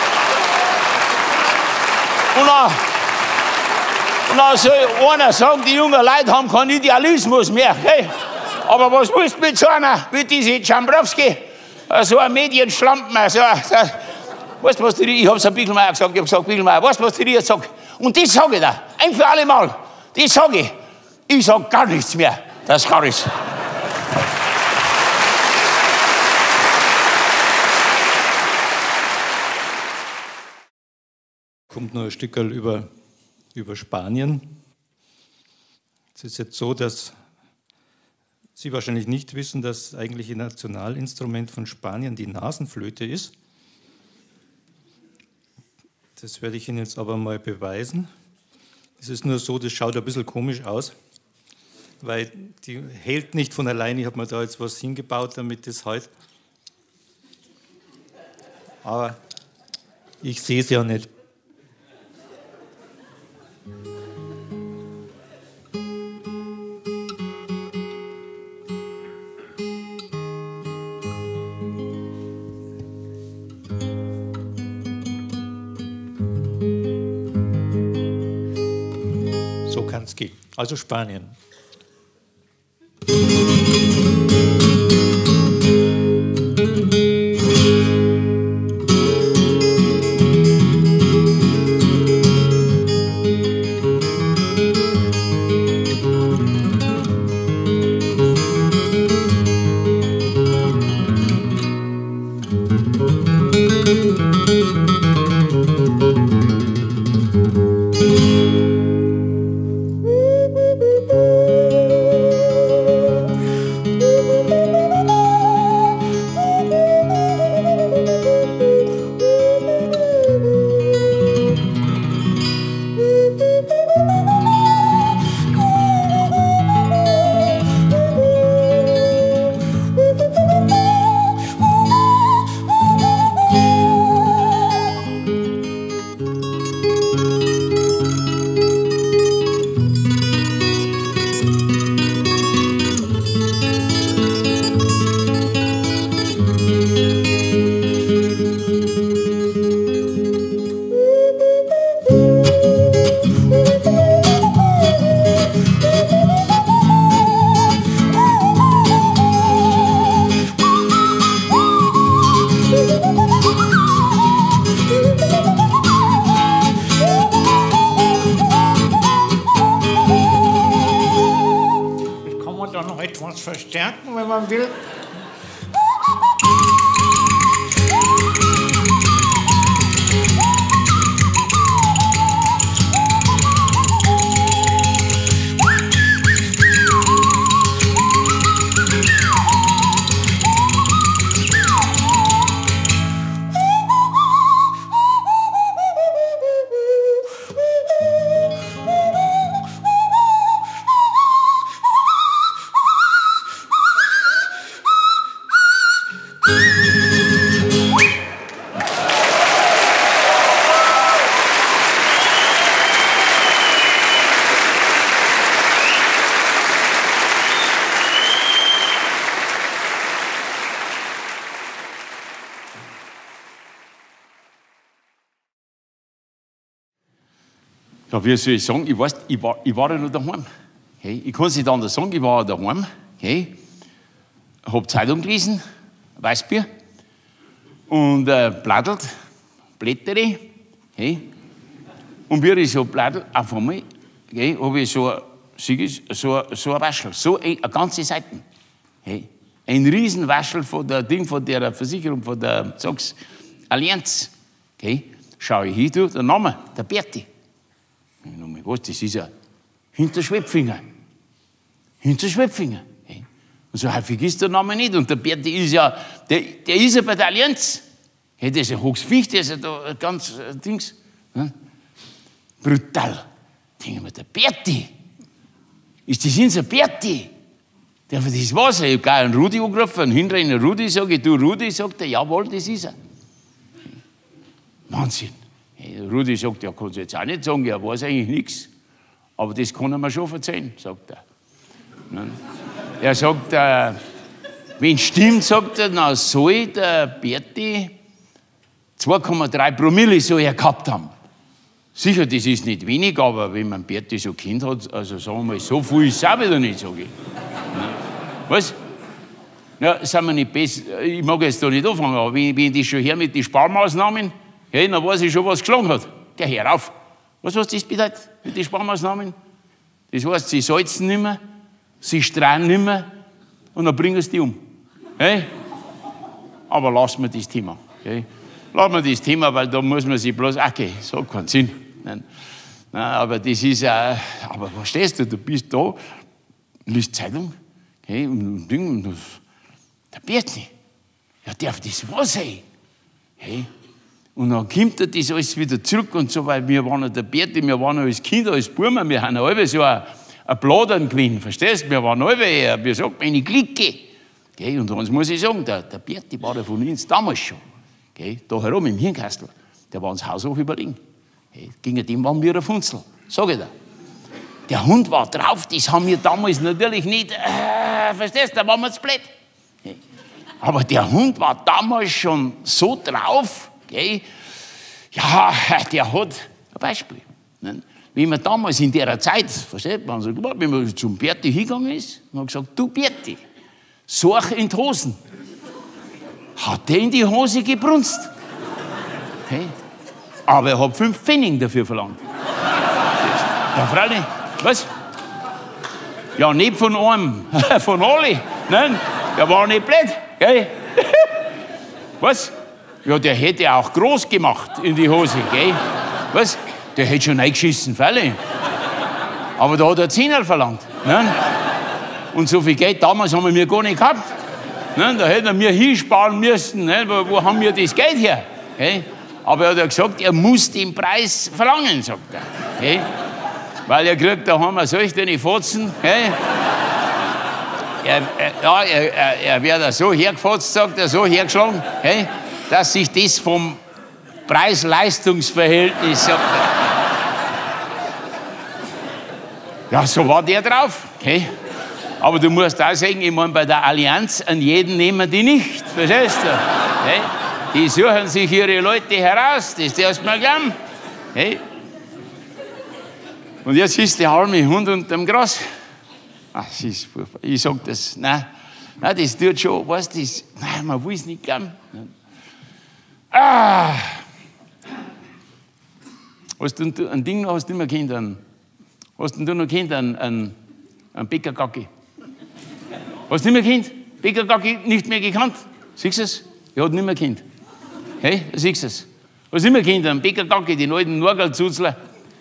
[SPEAKER 3] Und uh, und dann soll einer sagen, die jungen Leute haben keinen Idealismus mehr. Hey, aber was willst du mit so einer, wie diese Jambrowski, so ein Medienschlampen, so, so, weißt du, was die, ich hab's an Bichelmeier gesagt, ich hab gesagt, Bichelmeier, weißt du, was die jetzt sagt? Und das sage ich da, ein für alle Mal, das sage ich. Ich sag gar nichts mehr, das kann ich.
[SPEAKER 4] Kommt noch ein Stückchen über, über Spanien. Es ist jetzt so, dass Sie wahrscheinlich nicht wissen, dass eigentlich ein Nationalinstrument von Spanien die Nasenflöte ist. Das werde ich Ihnen jetzt aber mal beweisen. Es ist nur so, das schaut ein bisschen komisch aus. weil die hält nicht von alleine. Ich habe mir da jetzt was hingebaut, damit das hält. Aber ich sehe es ja nicht. So kann es gehen. Also Spanien.
[SPEAKER 5] Verstärken, wenn man will.
[SPEAKER 1] Ja, wie soll ich sagen, ich weiß, ich war, ich war ja noch daheim. Okay? Ich kann es nicht anders sagen, ich war daheim, okay? Habe Zeitung gelesen, Weißbier und äh, blattelt, blättere, okay? Und wie ich so blättel, auf einmal okay, habe ich so, so, so ein Waschel, so eine, eine ganze Seite. Okay? Ein Riesenwaschel von der Ding, von der Versicherung, von der sag's, Allianz. Okay? Schau ich hin, du, der Name, der Berti. Was, das ist ja hinter Schwepfinger. Hinter Schwepfinger. Okay? Und so häufig ist der Name nicht. Und der Berti ist ja, der, der ist ja bei der Allianz. Okay, der ist ja Hochsficht, der ist ja da ganz äh, Dings. Ne? Brutal. Denke ich mir, der Berti. Ist das unser Berti? Der, das war's. Ich habe gar einen Rudi angerufen, einen Hinrenner Rudi, sage ich, du Rudi, sagt er, jawohl, das ist er. Wahnsinn. Rudi sagt, er kann es jetzt auch nicht sagen, er weiß eigentlich nichts. Aber das kann er mir schon erzählen, sagt er. Er sagt, äh, wenn es stimmt, sagt er, dann soll der Berti zwei Komma drei Promille soll er gehabt haben. Sicher, das ist nicht wenig, aber wenn man Berti so Kind hat, also sagen wir mal, so viel ist es auch wieder nicht, sage ich. Was? Ja, sind wir nicht besser. Ich mag jetzt da nicht anfangen, aber wenn, wenn ich schon her mit den Sparmaßnahmen, ja, dann weiß ich schon, was geschlagen hat. Geh herauf. Was was das bedeutet mit den Sparmaßnahmen? Das heißt, sie salzen nicht mehr, sie strahlen nicht mehr und dann bringen sie die um. Hey? Aber lassen wir das Thema. Okay? Lassen wir das Thema, weil da muss man sich bloß, okay, das hat keinen Sinn. Nein. Nein, aber das ist, äh, aber verstehst du, du bist da, liest Zeitung, okay, und, und, und das, der Berti, ja, darf das wahr sein? Hey? Und dann kommt er das alles wieder zurück und so, weil wir waren ja der Berti, wir waren ja als Kinder, als Burmer, wir haben ja alle so ein,
[SPEAKER 3] ein Bladern gewesen, verstehst du? Wir waren alle, wie sagt man, eine Clique. Okay, und uns muss ich sagen, der, der Berti war der von uns damals schon. Okay, da herum im Hirnkastel, der war uns haushoch überlegen. Okay, gegen den waren wir ein Funzel, sag ich dir. Der Hund war drauf, das haben wir damals natürlich nicht, äh, verstehst du, da waren wir zu blöd. Okay. Aber der Hund war damals schon so drauf, okay, ja, der hat ein Beispiel. Ne? Wie man damals in der Zeit, versteht man, so, wenn man zum Berti hingegangen ist, und hat gesagt, du Berti, such in die Hosen. Hat der in die Hose gebrunst. Okay. Aber er hat fünf Pfennig dafür verlangt. Ja, Freilich, was? Ja, nicht von einem, von alle. Nein, der war nicht blöd. Gell? Was? Ja, der hätte auch groß gemacht in die Hose. Gell? Was? Der hätte schon reingeschissen, freilich. Aber da hat er Zehnerl verlangt. Nein? Und so viel Geld damals haben wir gar nicht gehabt. Nein, da hätten wir hinsparen müssen. Ne? Wo, wo haben wir das Geld her? Okay? Aber er hat ja gesagt, er muss den Preis verlangen, sagt er. Okay? Weil er kriegt daheim solche Fotzen. Okay? Er, er, ja, er, er, er wird so hergefotzt, sagt er, so hergeschlagen, okay? Dass sich das vom Preis-Leistungs-Verhältnis, sagt er. Ja, so war der drauf. Okay? Aber du musst auch sagen, ich meine, bei der Allianz an jeden nehmen die nicht. Verstehst du? Hey? Die suchen sich ihre Leute heraus, das darfst du mal glauben. Hey? Und jetzt ist der arme Hund unter dem Gras. Ach, das ist furchtbar. Ich sag das, nein, nein, das tut schon, weißt du, das, nein, man will es nicht glauben. Ah! Hast du ein Ding noch, hast du immer kennt, einen, hast du noch kennt, einen, einen, einen Bäckergacki? Hast du nicht mehr gekannt? Bäckergacki nicht mehr gekannt? Siehst du es? Er hat nicht mehr gekannt. Hey, siehst du es? Hast du nicht mehr gekannt? Ein Bäckergacki, den alten Nurgelzuzler.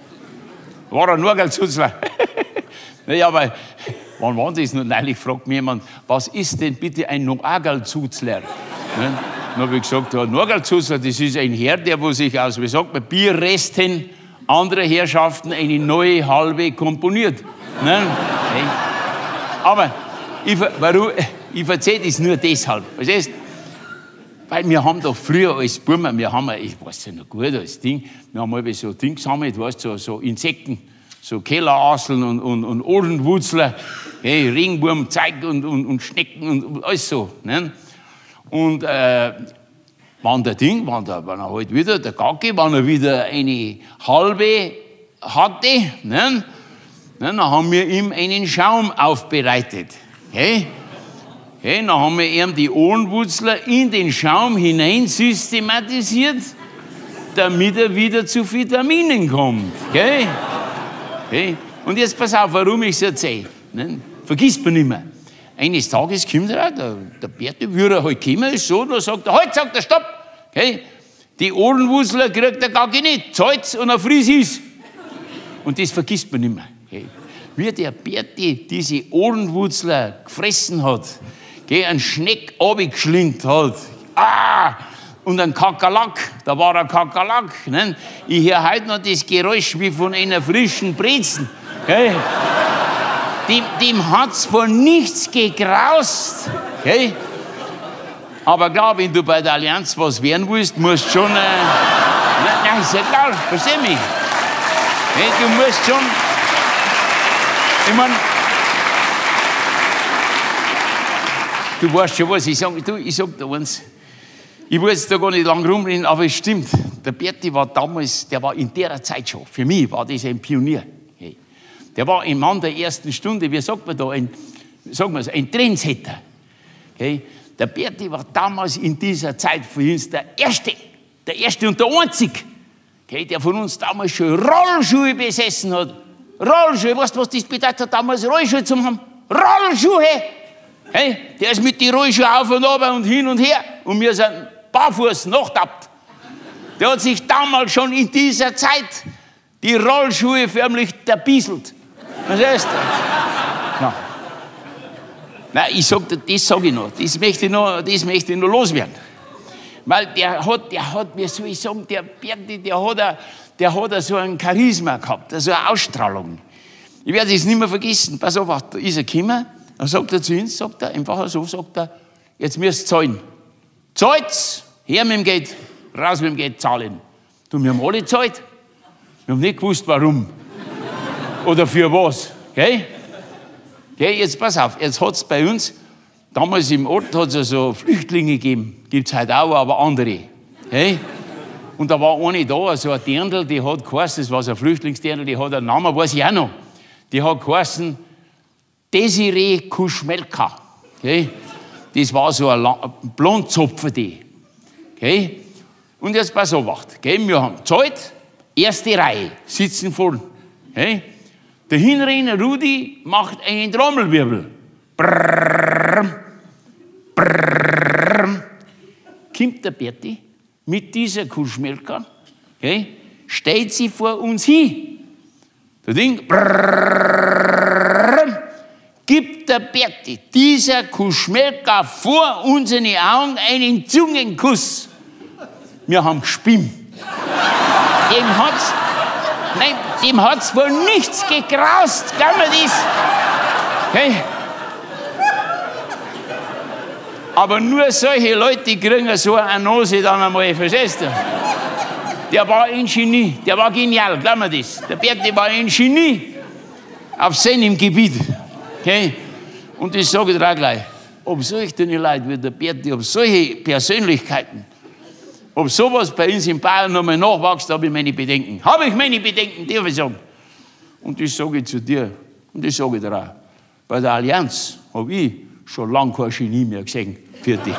[SPEAKER 3] War ein Nurgelzuzler. Naja, aber wann war das noch? Neulich fragt mich jemand, was ist denn bitte ein Nurgelzuzler? Dann habe ich gesagt, der Nurgelzuzler, das ist ein Herr, der wo sich aus, wie sagt man, Bierresten anderer Herrschaften eine neue Halbe komponiert. Nein? Hey. Aber ich, warum, ich erzähle das nur deshalb, verstehst du? Weil wir haben doch früher als Burmer, wir haben, ich weiß ja noch gut, als Ding, wir haben halt so ein Ding gesammelt, weißt, so, so Insekten, so Kelleraseln und, und, und Ohrenwurzler, hey, Regenwurm, Zeig und, und, und Schnecken und alles so. Ne? Und äh, wenn der Ding, wenn, der, wenn er halt wieder, der Gacki, wenn er wieder eine halbe hatte, ne? Dann haben wir ihm einen Schaum aufbereitet. Hey? Hey, dann haben wir ihm die Ohrenwurzler in den Schaum hinein systematisiert, damit er wieder zu Vitaminen kommt. Okay? Hey? Und jetzt pass auf, warum ich es erzähle. Ne? Vergisst man nicht mehr. Eines Tages kommt er, der, der Berti, wie er halt kommen ist, so, da sagt er, halt, sagt er, stopp. Okay? Die Ohrenwurzler kriegt er gar nicht, zahlt's und er frisst es. Und das vergisst man nicht mehr. Okay? Wie der Berti diese Ohrenwurzler gefressen hat, okay, einen Schneck runtergeschlingt hat, ah, und ein Kakerlak, da war ein Kakerlak. Ne? Ich höre heute noch das Geräusch wie von einer frischen Brezen. Okay? Dem, dem hat es von nichts gegraust. Okay? Aber klar, wenn du bei der Allianz was werden willst, musst du schon. Äh, nein, nein, ist ja klar, versteh mich. Okay, du musst schon. Ich meine, du weißt schon was, ich sage, du, ich sag dir eins, ich will jetzt da gar nicht lang rumreden, aber es stimmt, der Berti war damals, der war in der Zeit schon, für mich war das ein Pionier. Okay. Der war ein Mann der ersten Stunde, wie sagt man da, ein, sagen wir so, ein Trendsetter. Okay. Der Berti war damals in dieser Zeit für uns der Erste, der Erste und der Einzige, okay, der von uns damals schon Rollschuhe besessen hat. Rollschuhe, weißt du, was das bedeutet hat, damals Rollschuhe zu haben? Rollschuhe! Hey, der ist mit den Rollschuhen auf und runter und hin und her und wir sind barfuß nachtappt. Der hat sich damals schon in dieser Zeit die Rollschuhe förmlich derbieselt. Was heißt das? Ja. Nein, ich sag, das sage ich noch, das möchte ich noch, das möchte ich noch loswerden. Weil der hat, der hat, wie soll ich sagen, der Berti, der hat, a, der hat a so ein Charisma gehabt, so eine Ausstrahlung. Ich werde es nicht mehr vergessen. Pass auf, da ist er gekommen, dann sagt er zu uns, sagt er, einfach so, sagt er, jetzt müsst ihr zahlen. Zahlt's, her mit dem Geld, raus mit dem Geld, zahlen. Du, wir haben alle gezahlt. Wir haben nicht gewusst, warum. Oder für was. Gell? Gell, jetzt pass auf, jetzt hat es bei uns, damals im Ort hat es so Flüchtlinge gegeben, gibt es heute auch, aber andere. Gell? Und da war eine da, so ein Dirndl, die hat geheißen, das war so ein Flüchtlingsdirndl, die hat einen Namen, weiß ich auch noch. Die hat geheißen Desiree Kuschmelka. Okay? Das war so ein Blondzopfer, die. Okay? Und jetzt pass auf, okay? Wir haben gezahlt, erste Reihe, sitzen voll. Okay? Der Hinrenner Rudi macht einen Trommelwirbel. Brrrr, brrrr. Kommt der Berti mit dieser Kuschmelka, okay? Stellt sie vor uns hin. Der Ding, brrrr, gibt der Berti dieser Kuschmelka vor unseren Augen einen Zungenkuss. Wir haben gespimmt. Dem hat's, nein, dem hat's wohl nichts gekraust, kann man das? Okay? Aber nur solche Leute kriegen so eine Nase dann einmal, verstehst du? Der war ein Genie, der war genial, glaub mir das. Der Berti war ein Genie auf seinem Gebiet. Okay? Und ich sage dir auch gleich, ob solche Leute wie der Berti, ob solche Persönlichkeiten, ob sowas bei uns in Bayern noch mal nachwächst, habe ich meine Bedenken. Habe ich meine Bedenken, darf ich sagen. Und das sage ich zu dir und das sage ich dir auch. Bei der Allianz habe ich schon lange kein Genie mehr gesehen für dich.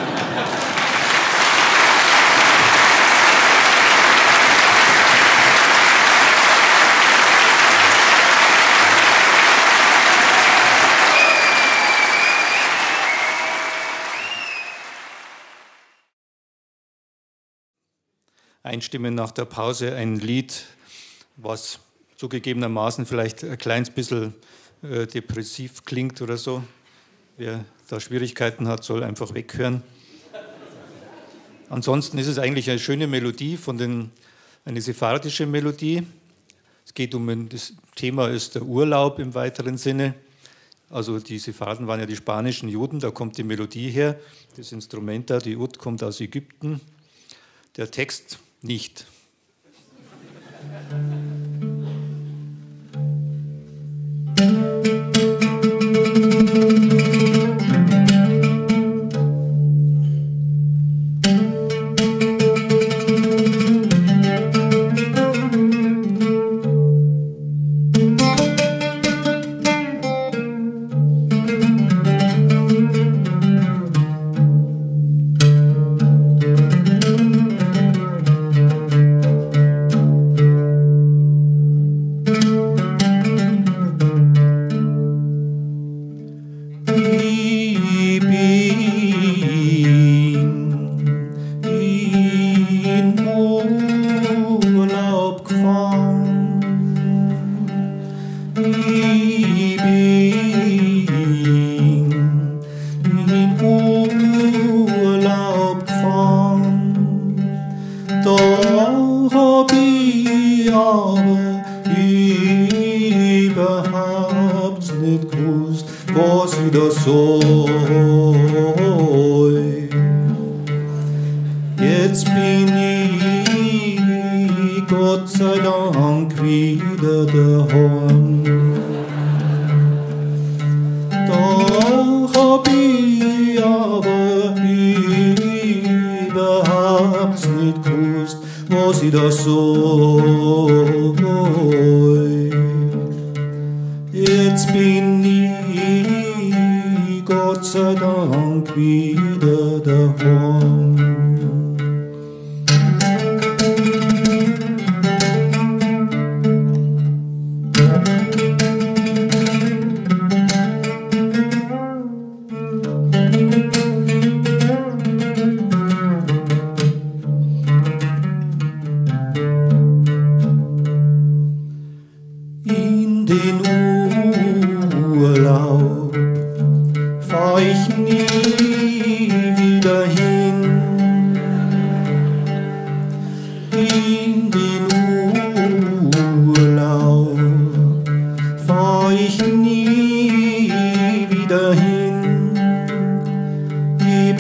[SPEAKER 4] Einstimmen nach der Pause ein Lied, was zugegebenermaßen vielleicht ein kleines bisschen äh, depressiv klingt oder so. Wer da Schwierigkeiten hat, soll einfach weghören. Ansonsten ist es eigentlich eine schöne Melodie, von den, eine sephardische Melodie. Es geht um, das Thema ist der Urlaub im weiteren Sinne. Also die Sepharden waren ja die spanischen Juden, da kommt die Melodie her. Das Instrument da, die Ud, kommt aus Ägypten. Der Text nicht.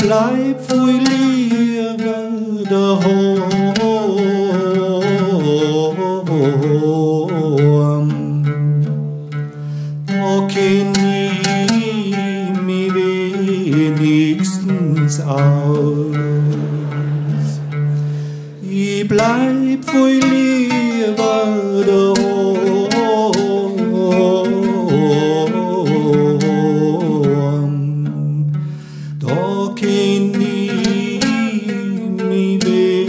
[SPEAKER 6] bleib voll Liebe daheim. Da kenn ich mich wenigstens aus. Ich bleib voll Liebe daheim. Da kenn ich mich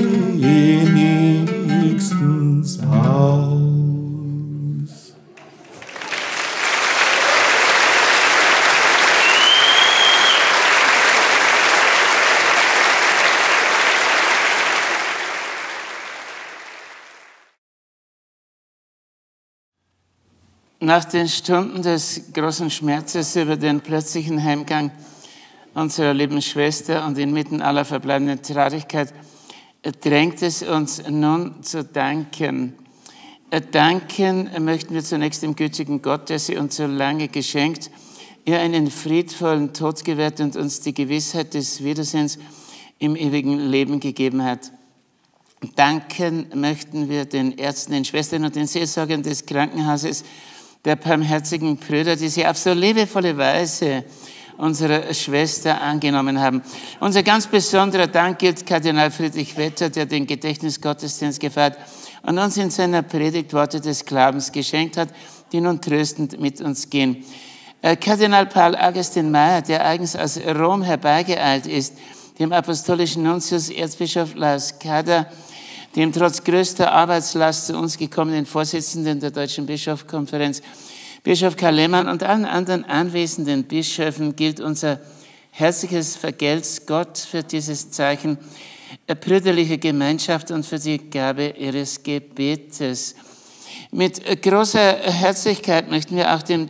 [SPEAKER 6] wenigstens aus.
[SPEAKER 3] Nach den Stunden des großen Schmerzes über den plötzlichen Heimgang unserer lieben Schwester und inmitten aller verbleibenden Traurigkeit drängt es uns nun zu danken. Danken möchten wir zunächst dem gütigen Gott, der sie uns so lange geschenkt, ihr einen friedvollen Tod gewährt und uns die Gewissheit des Wiedersehens im ewigen Leben gegeben hat. Danken möchten wir den Ärzten, den Schwestern und den Seelsorgern des Krankenhauses, der barmherzigen Brüder, die sie auf so liebevolle Weise unserer Schwester angenommen haben. Unser ganz besonderer Dank gilt Kardinal Friedrich Wetter, der den Gedächtnisgottesdienst gefeiert und uns in seiner Predigt Worte des Glaubens geschenkt hat, die nun tröstend mit uns gehen. Kardinal Paul Augustin Meyer, der eigens aus Rom herbeigeeilt ist, dem apostolischen Nuntius Erzbischof Lars Kader, dem trotz größter Arbeitslast zu uns gekommenen Vorsitzenden der Deutschen Bischofskonferenz, Bischof Karl Lehmann und allen anderen anwesenden Bischöfen gilt unser herzliches Vergelt's Gott für dieses Zeichen brüderlicher Gemeinschaft und für die Gabe ihres Gebetes. Mit großer Herzlichkeit möchten wir auch dem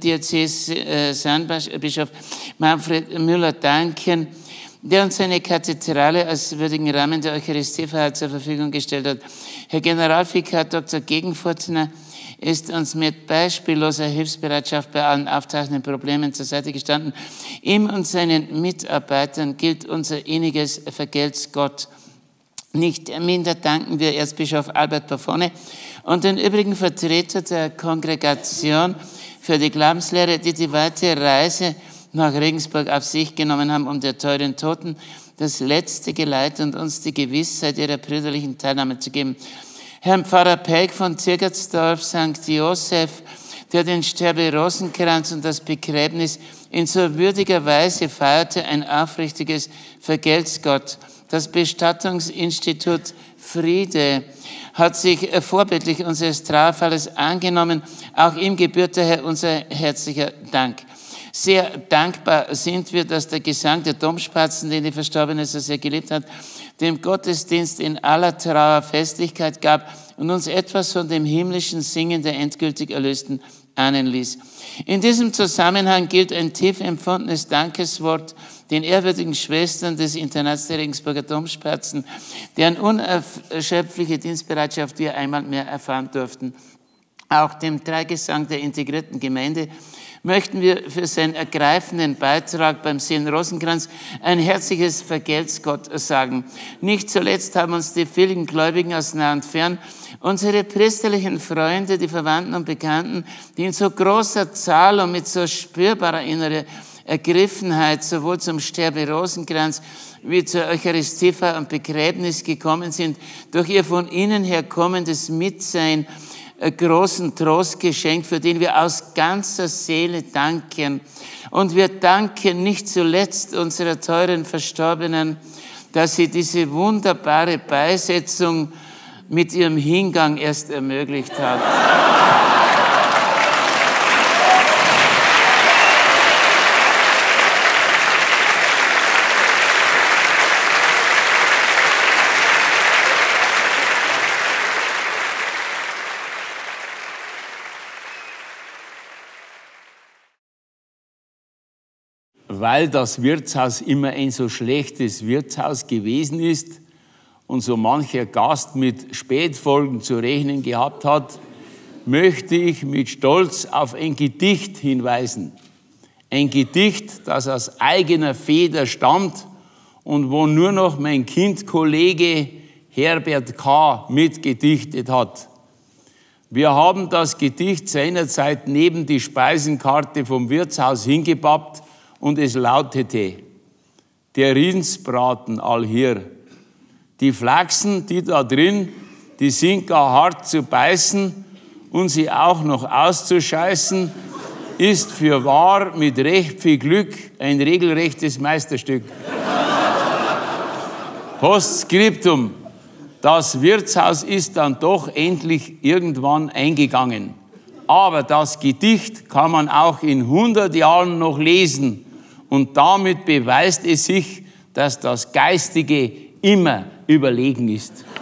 [SPEAKER 3] Diözesanbischof Manfred Müller danken, der uns seine Kathedrale als würdigen Rahmen der Eucharistiefeier zur Verfügung gestellt hat. Herr Generalvikar Doktor Gegenfurtner ist uns mit beispielloser Hilfsbereitschaft bei allen auftauchenden Problemen zur Seite gestanden. Ihm und seinen Mitarbeitern gilt unser inniges Vergelt's Gott. Nicht minder danken wir Erzbischof Albert Pafone und den übrigen Vertretern der Kongregation für die Glaubenslehre, die die weite Reise nach Regensburg auf sich genommen haben, um der teuren Toten das letzte Geleit und uns die Gewissheit ihrer brüderlichen Teilnahme zu geben. Herrn Pfarrer Pelk von Zirgertsdorf, Sankt Josef, der den Sterbe-Rosenkranz und das Begräbnis in so würdiger Weise feierte, ein aufrichtiges Vergelt's Gott. Das Bestattungsinstitut Friede hat sich vorbildlich unseres Trauerfalles angenommen. Auch ihm gebührt daher unser herzlicher Dank. Sehr dankbar sind wir, dass der Gesang der Domspatzen, den die Verstorbene so sehr geliebt hat, dem Gottesdienst in aller Trauer Festlichkeit gab und uns etwas von dem himmlischen Singen der endgültig Erlösten ahnen ließ. In diesem Zusammenhang gilt ein tief empfundenes Dankeswort den ehrwürdigen Schwestern des Internats der Regensburger Domspatzen, deren unerschöpfliche Dienstbereitschaft wir einmal mehr erfahren durften. Auch dem Dreigesang der integrierten Gemeinde möchten wir für seinen ergreifenden Beitrag beim Seelen-Rosenkranz ein herzliches Vergelt's Gott sagen. Nicht zuletzt haben uns die vielen Gläubigen aus nah und fern, unsere priesterlichen Freunde, die Verwandten und Bekannten, die in so großer Zahl und mit so spürbarer innerer Ergriffenheit sowohl zum Sterbe-Rosenkranz wie zur Eucharistiefeier und Begräbnis gekommen sind, durch ihr von innen her kommendes Mitsein großen Trost geschenkt, für den wir aus ganzer Seele danken. Und wir danken nicht zuletzt unserer teuren Verstorbenen, dass sie diese wunderbare Beisetzung mit ihrem Hingang erst ermöglicht hat.
[SPEAKER 1] Weil das Wirtshaus immer ein so schlechtes Wirtshaus gewesen ist und so mancher Gast mit Spätfolgen zu rechnen gehabt hat, möchte ich mit Stolz auf ein Gedicht hinweisen. Ein Gedicht, das aus eigener Feder stammt und wo nur noch mein Kindkollege Herbert K. mitgedichtet hat. Wir haben das Gedicht seinerzeit neben die Speisenkarte vom Wirtshaus hingepappt und es lautete: Der Rindsbraten allhier. Die Flachsen, die da drin, die sind gar hart zu beißen und sie auch noch auszuscheißen, ist für wahr mit recht viel Glück ein regelrechtes Meisterstück. Postskriptum. Das Wirtshaus ist dann doch endlich irgendwann eingegangen. Aber das Gedicht kann man auch in hundert Jahren noch lesen. Und damit beweist es sich, dass das Geistige immer überlegen ist.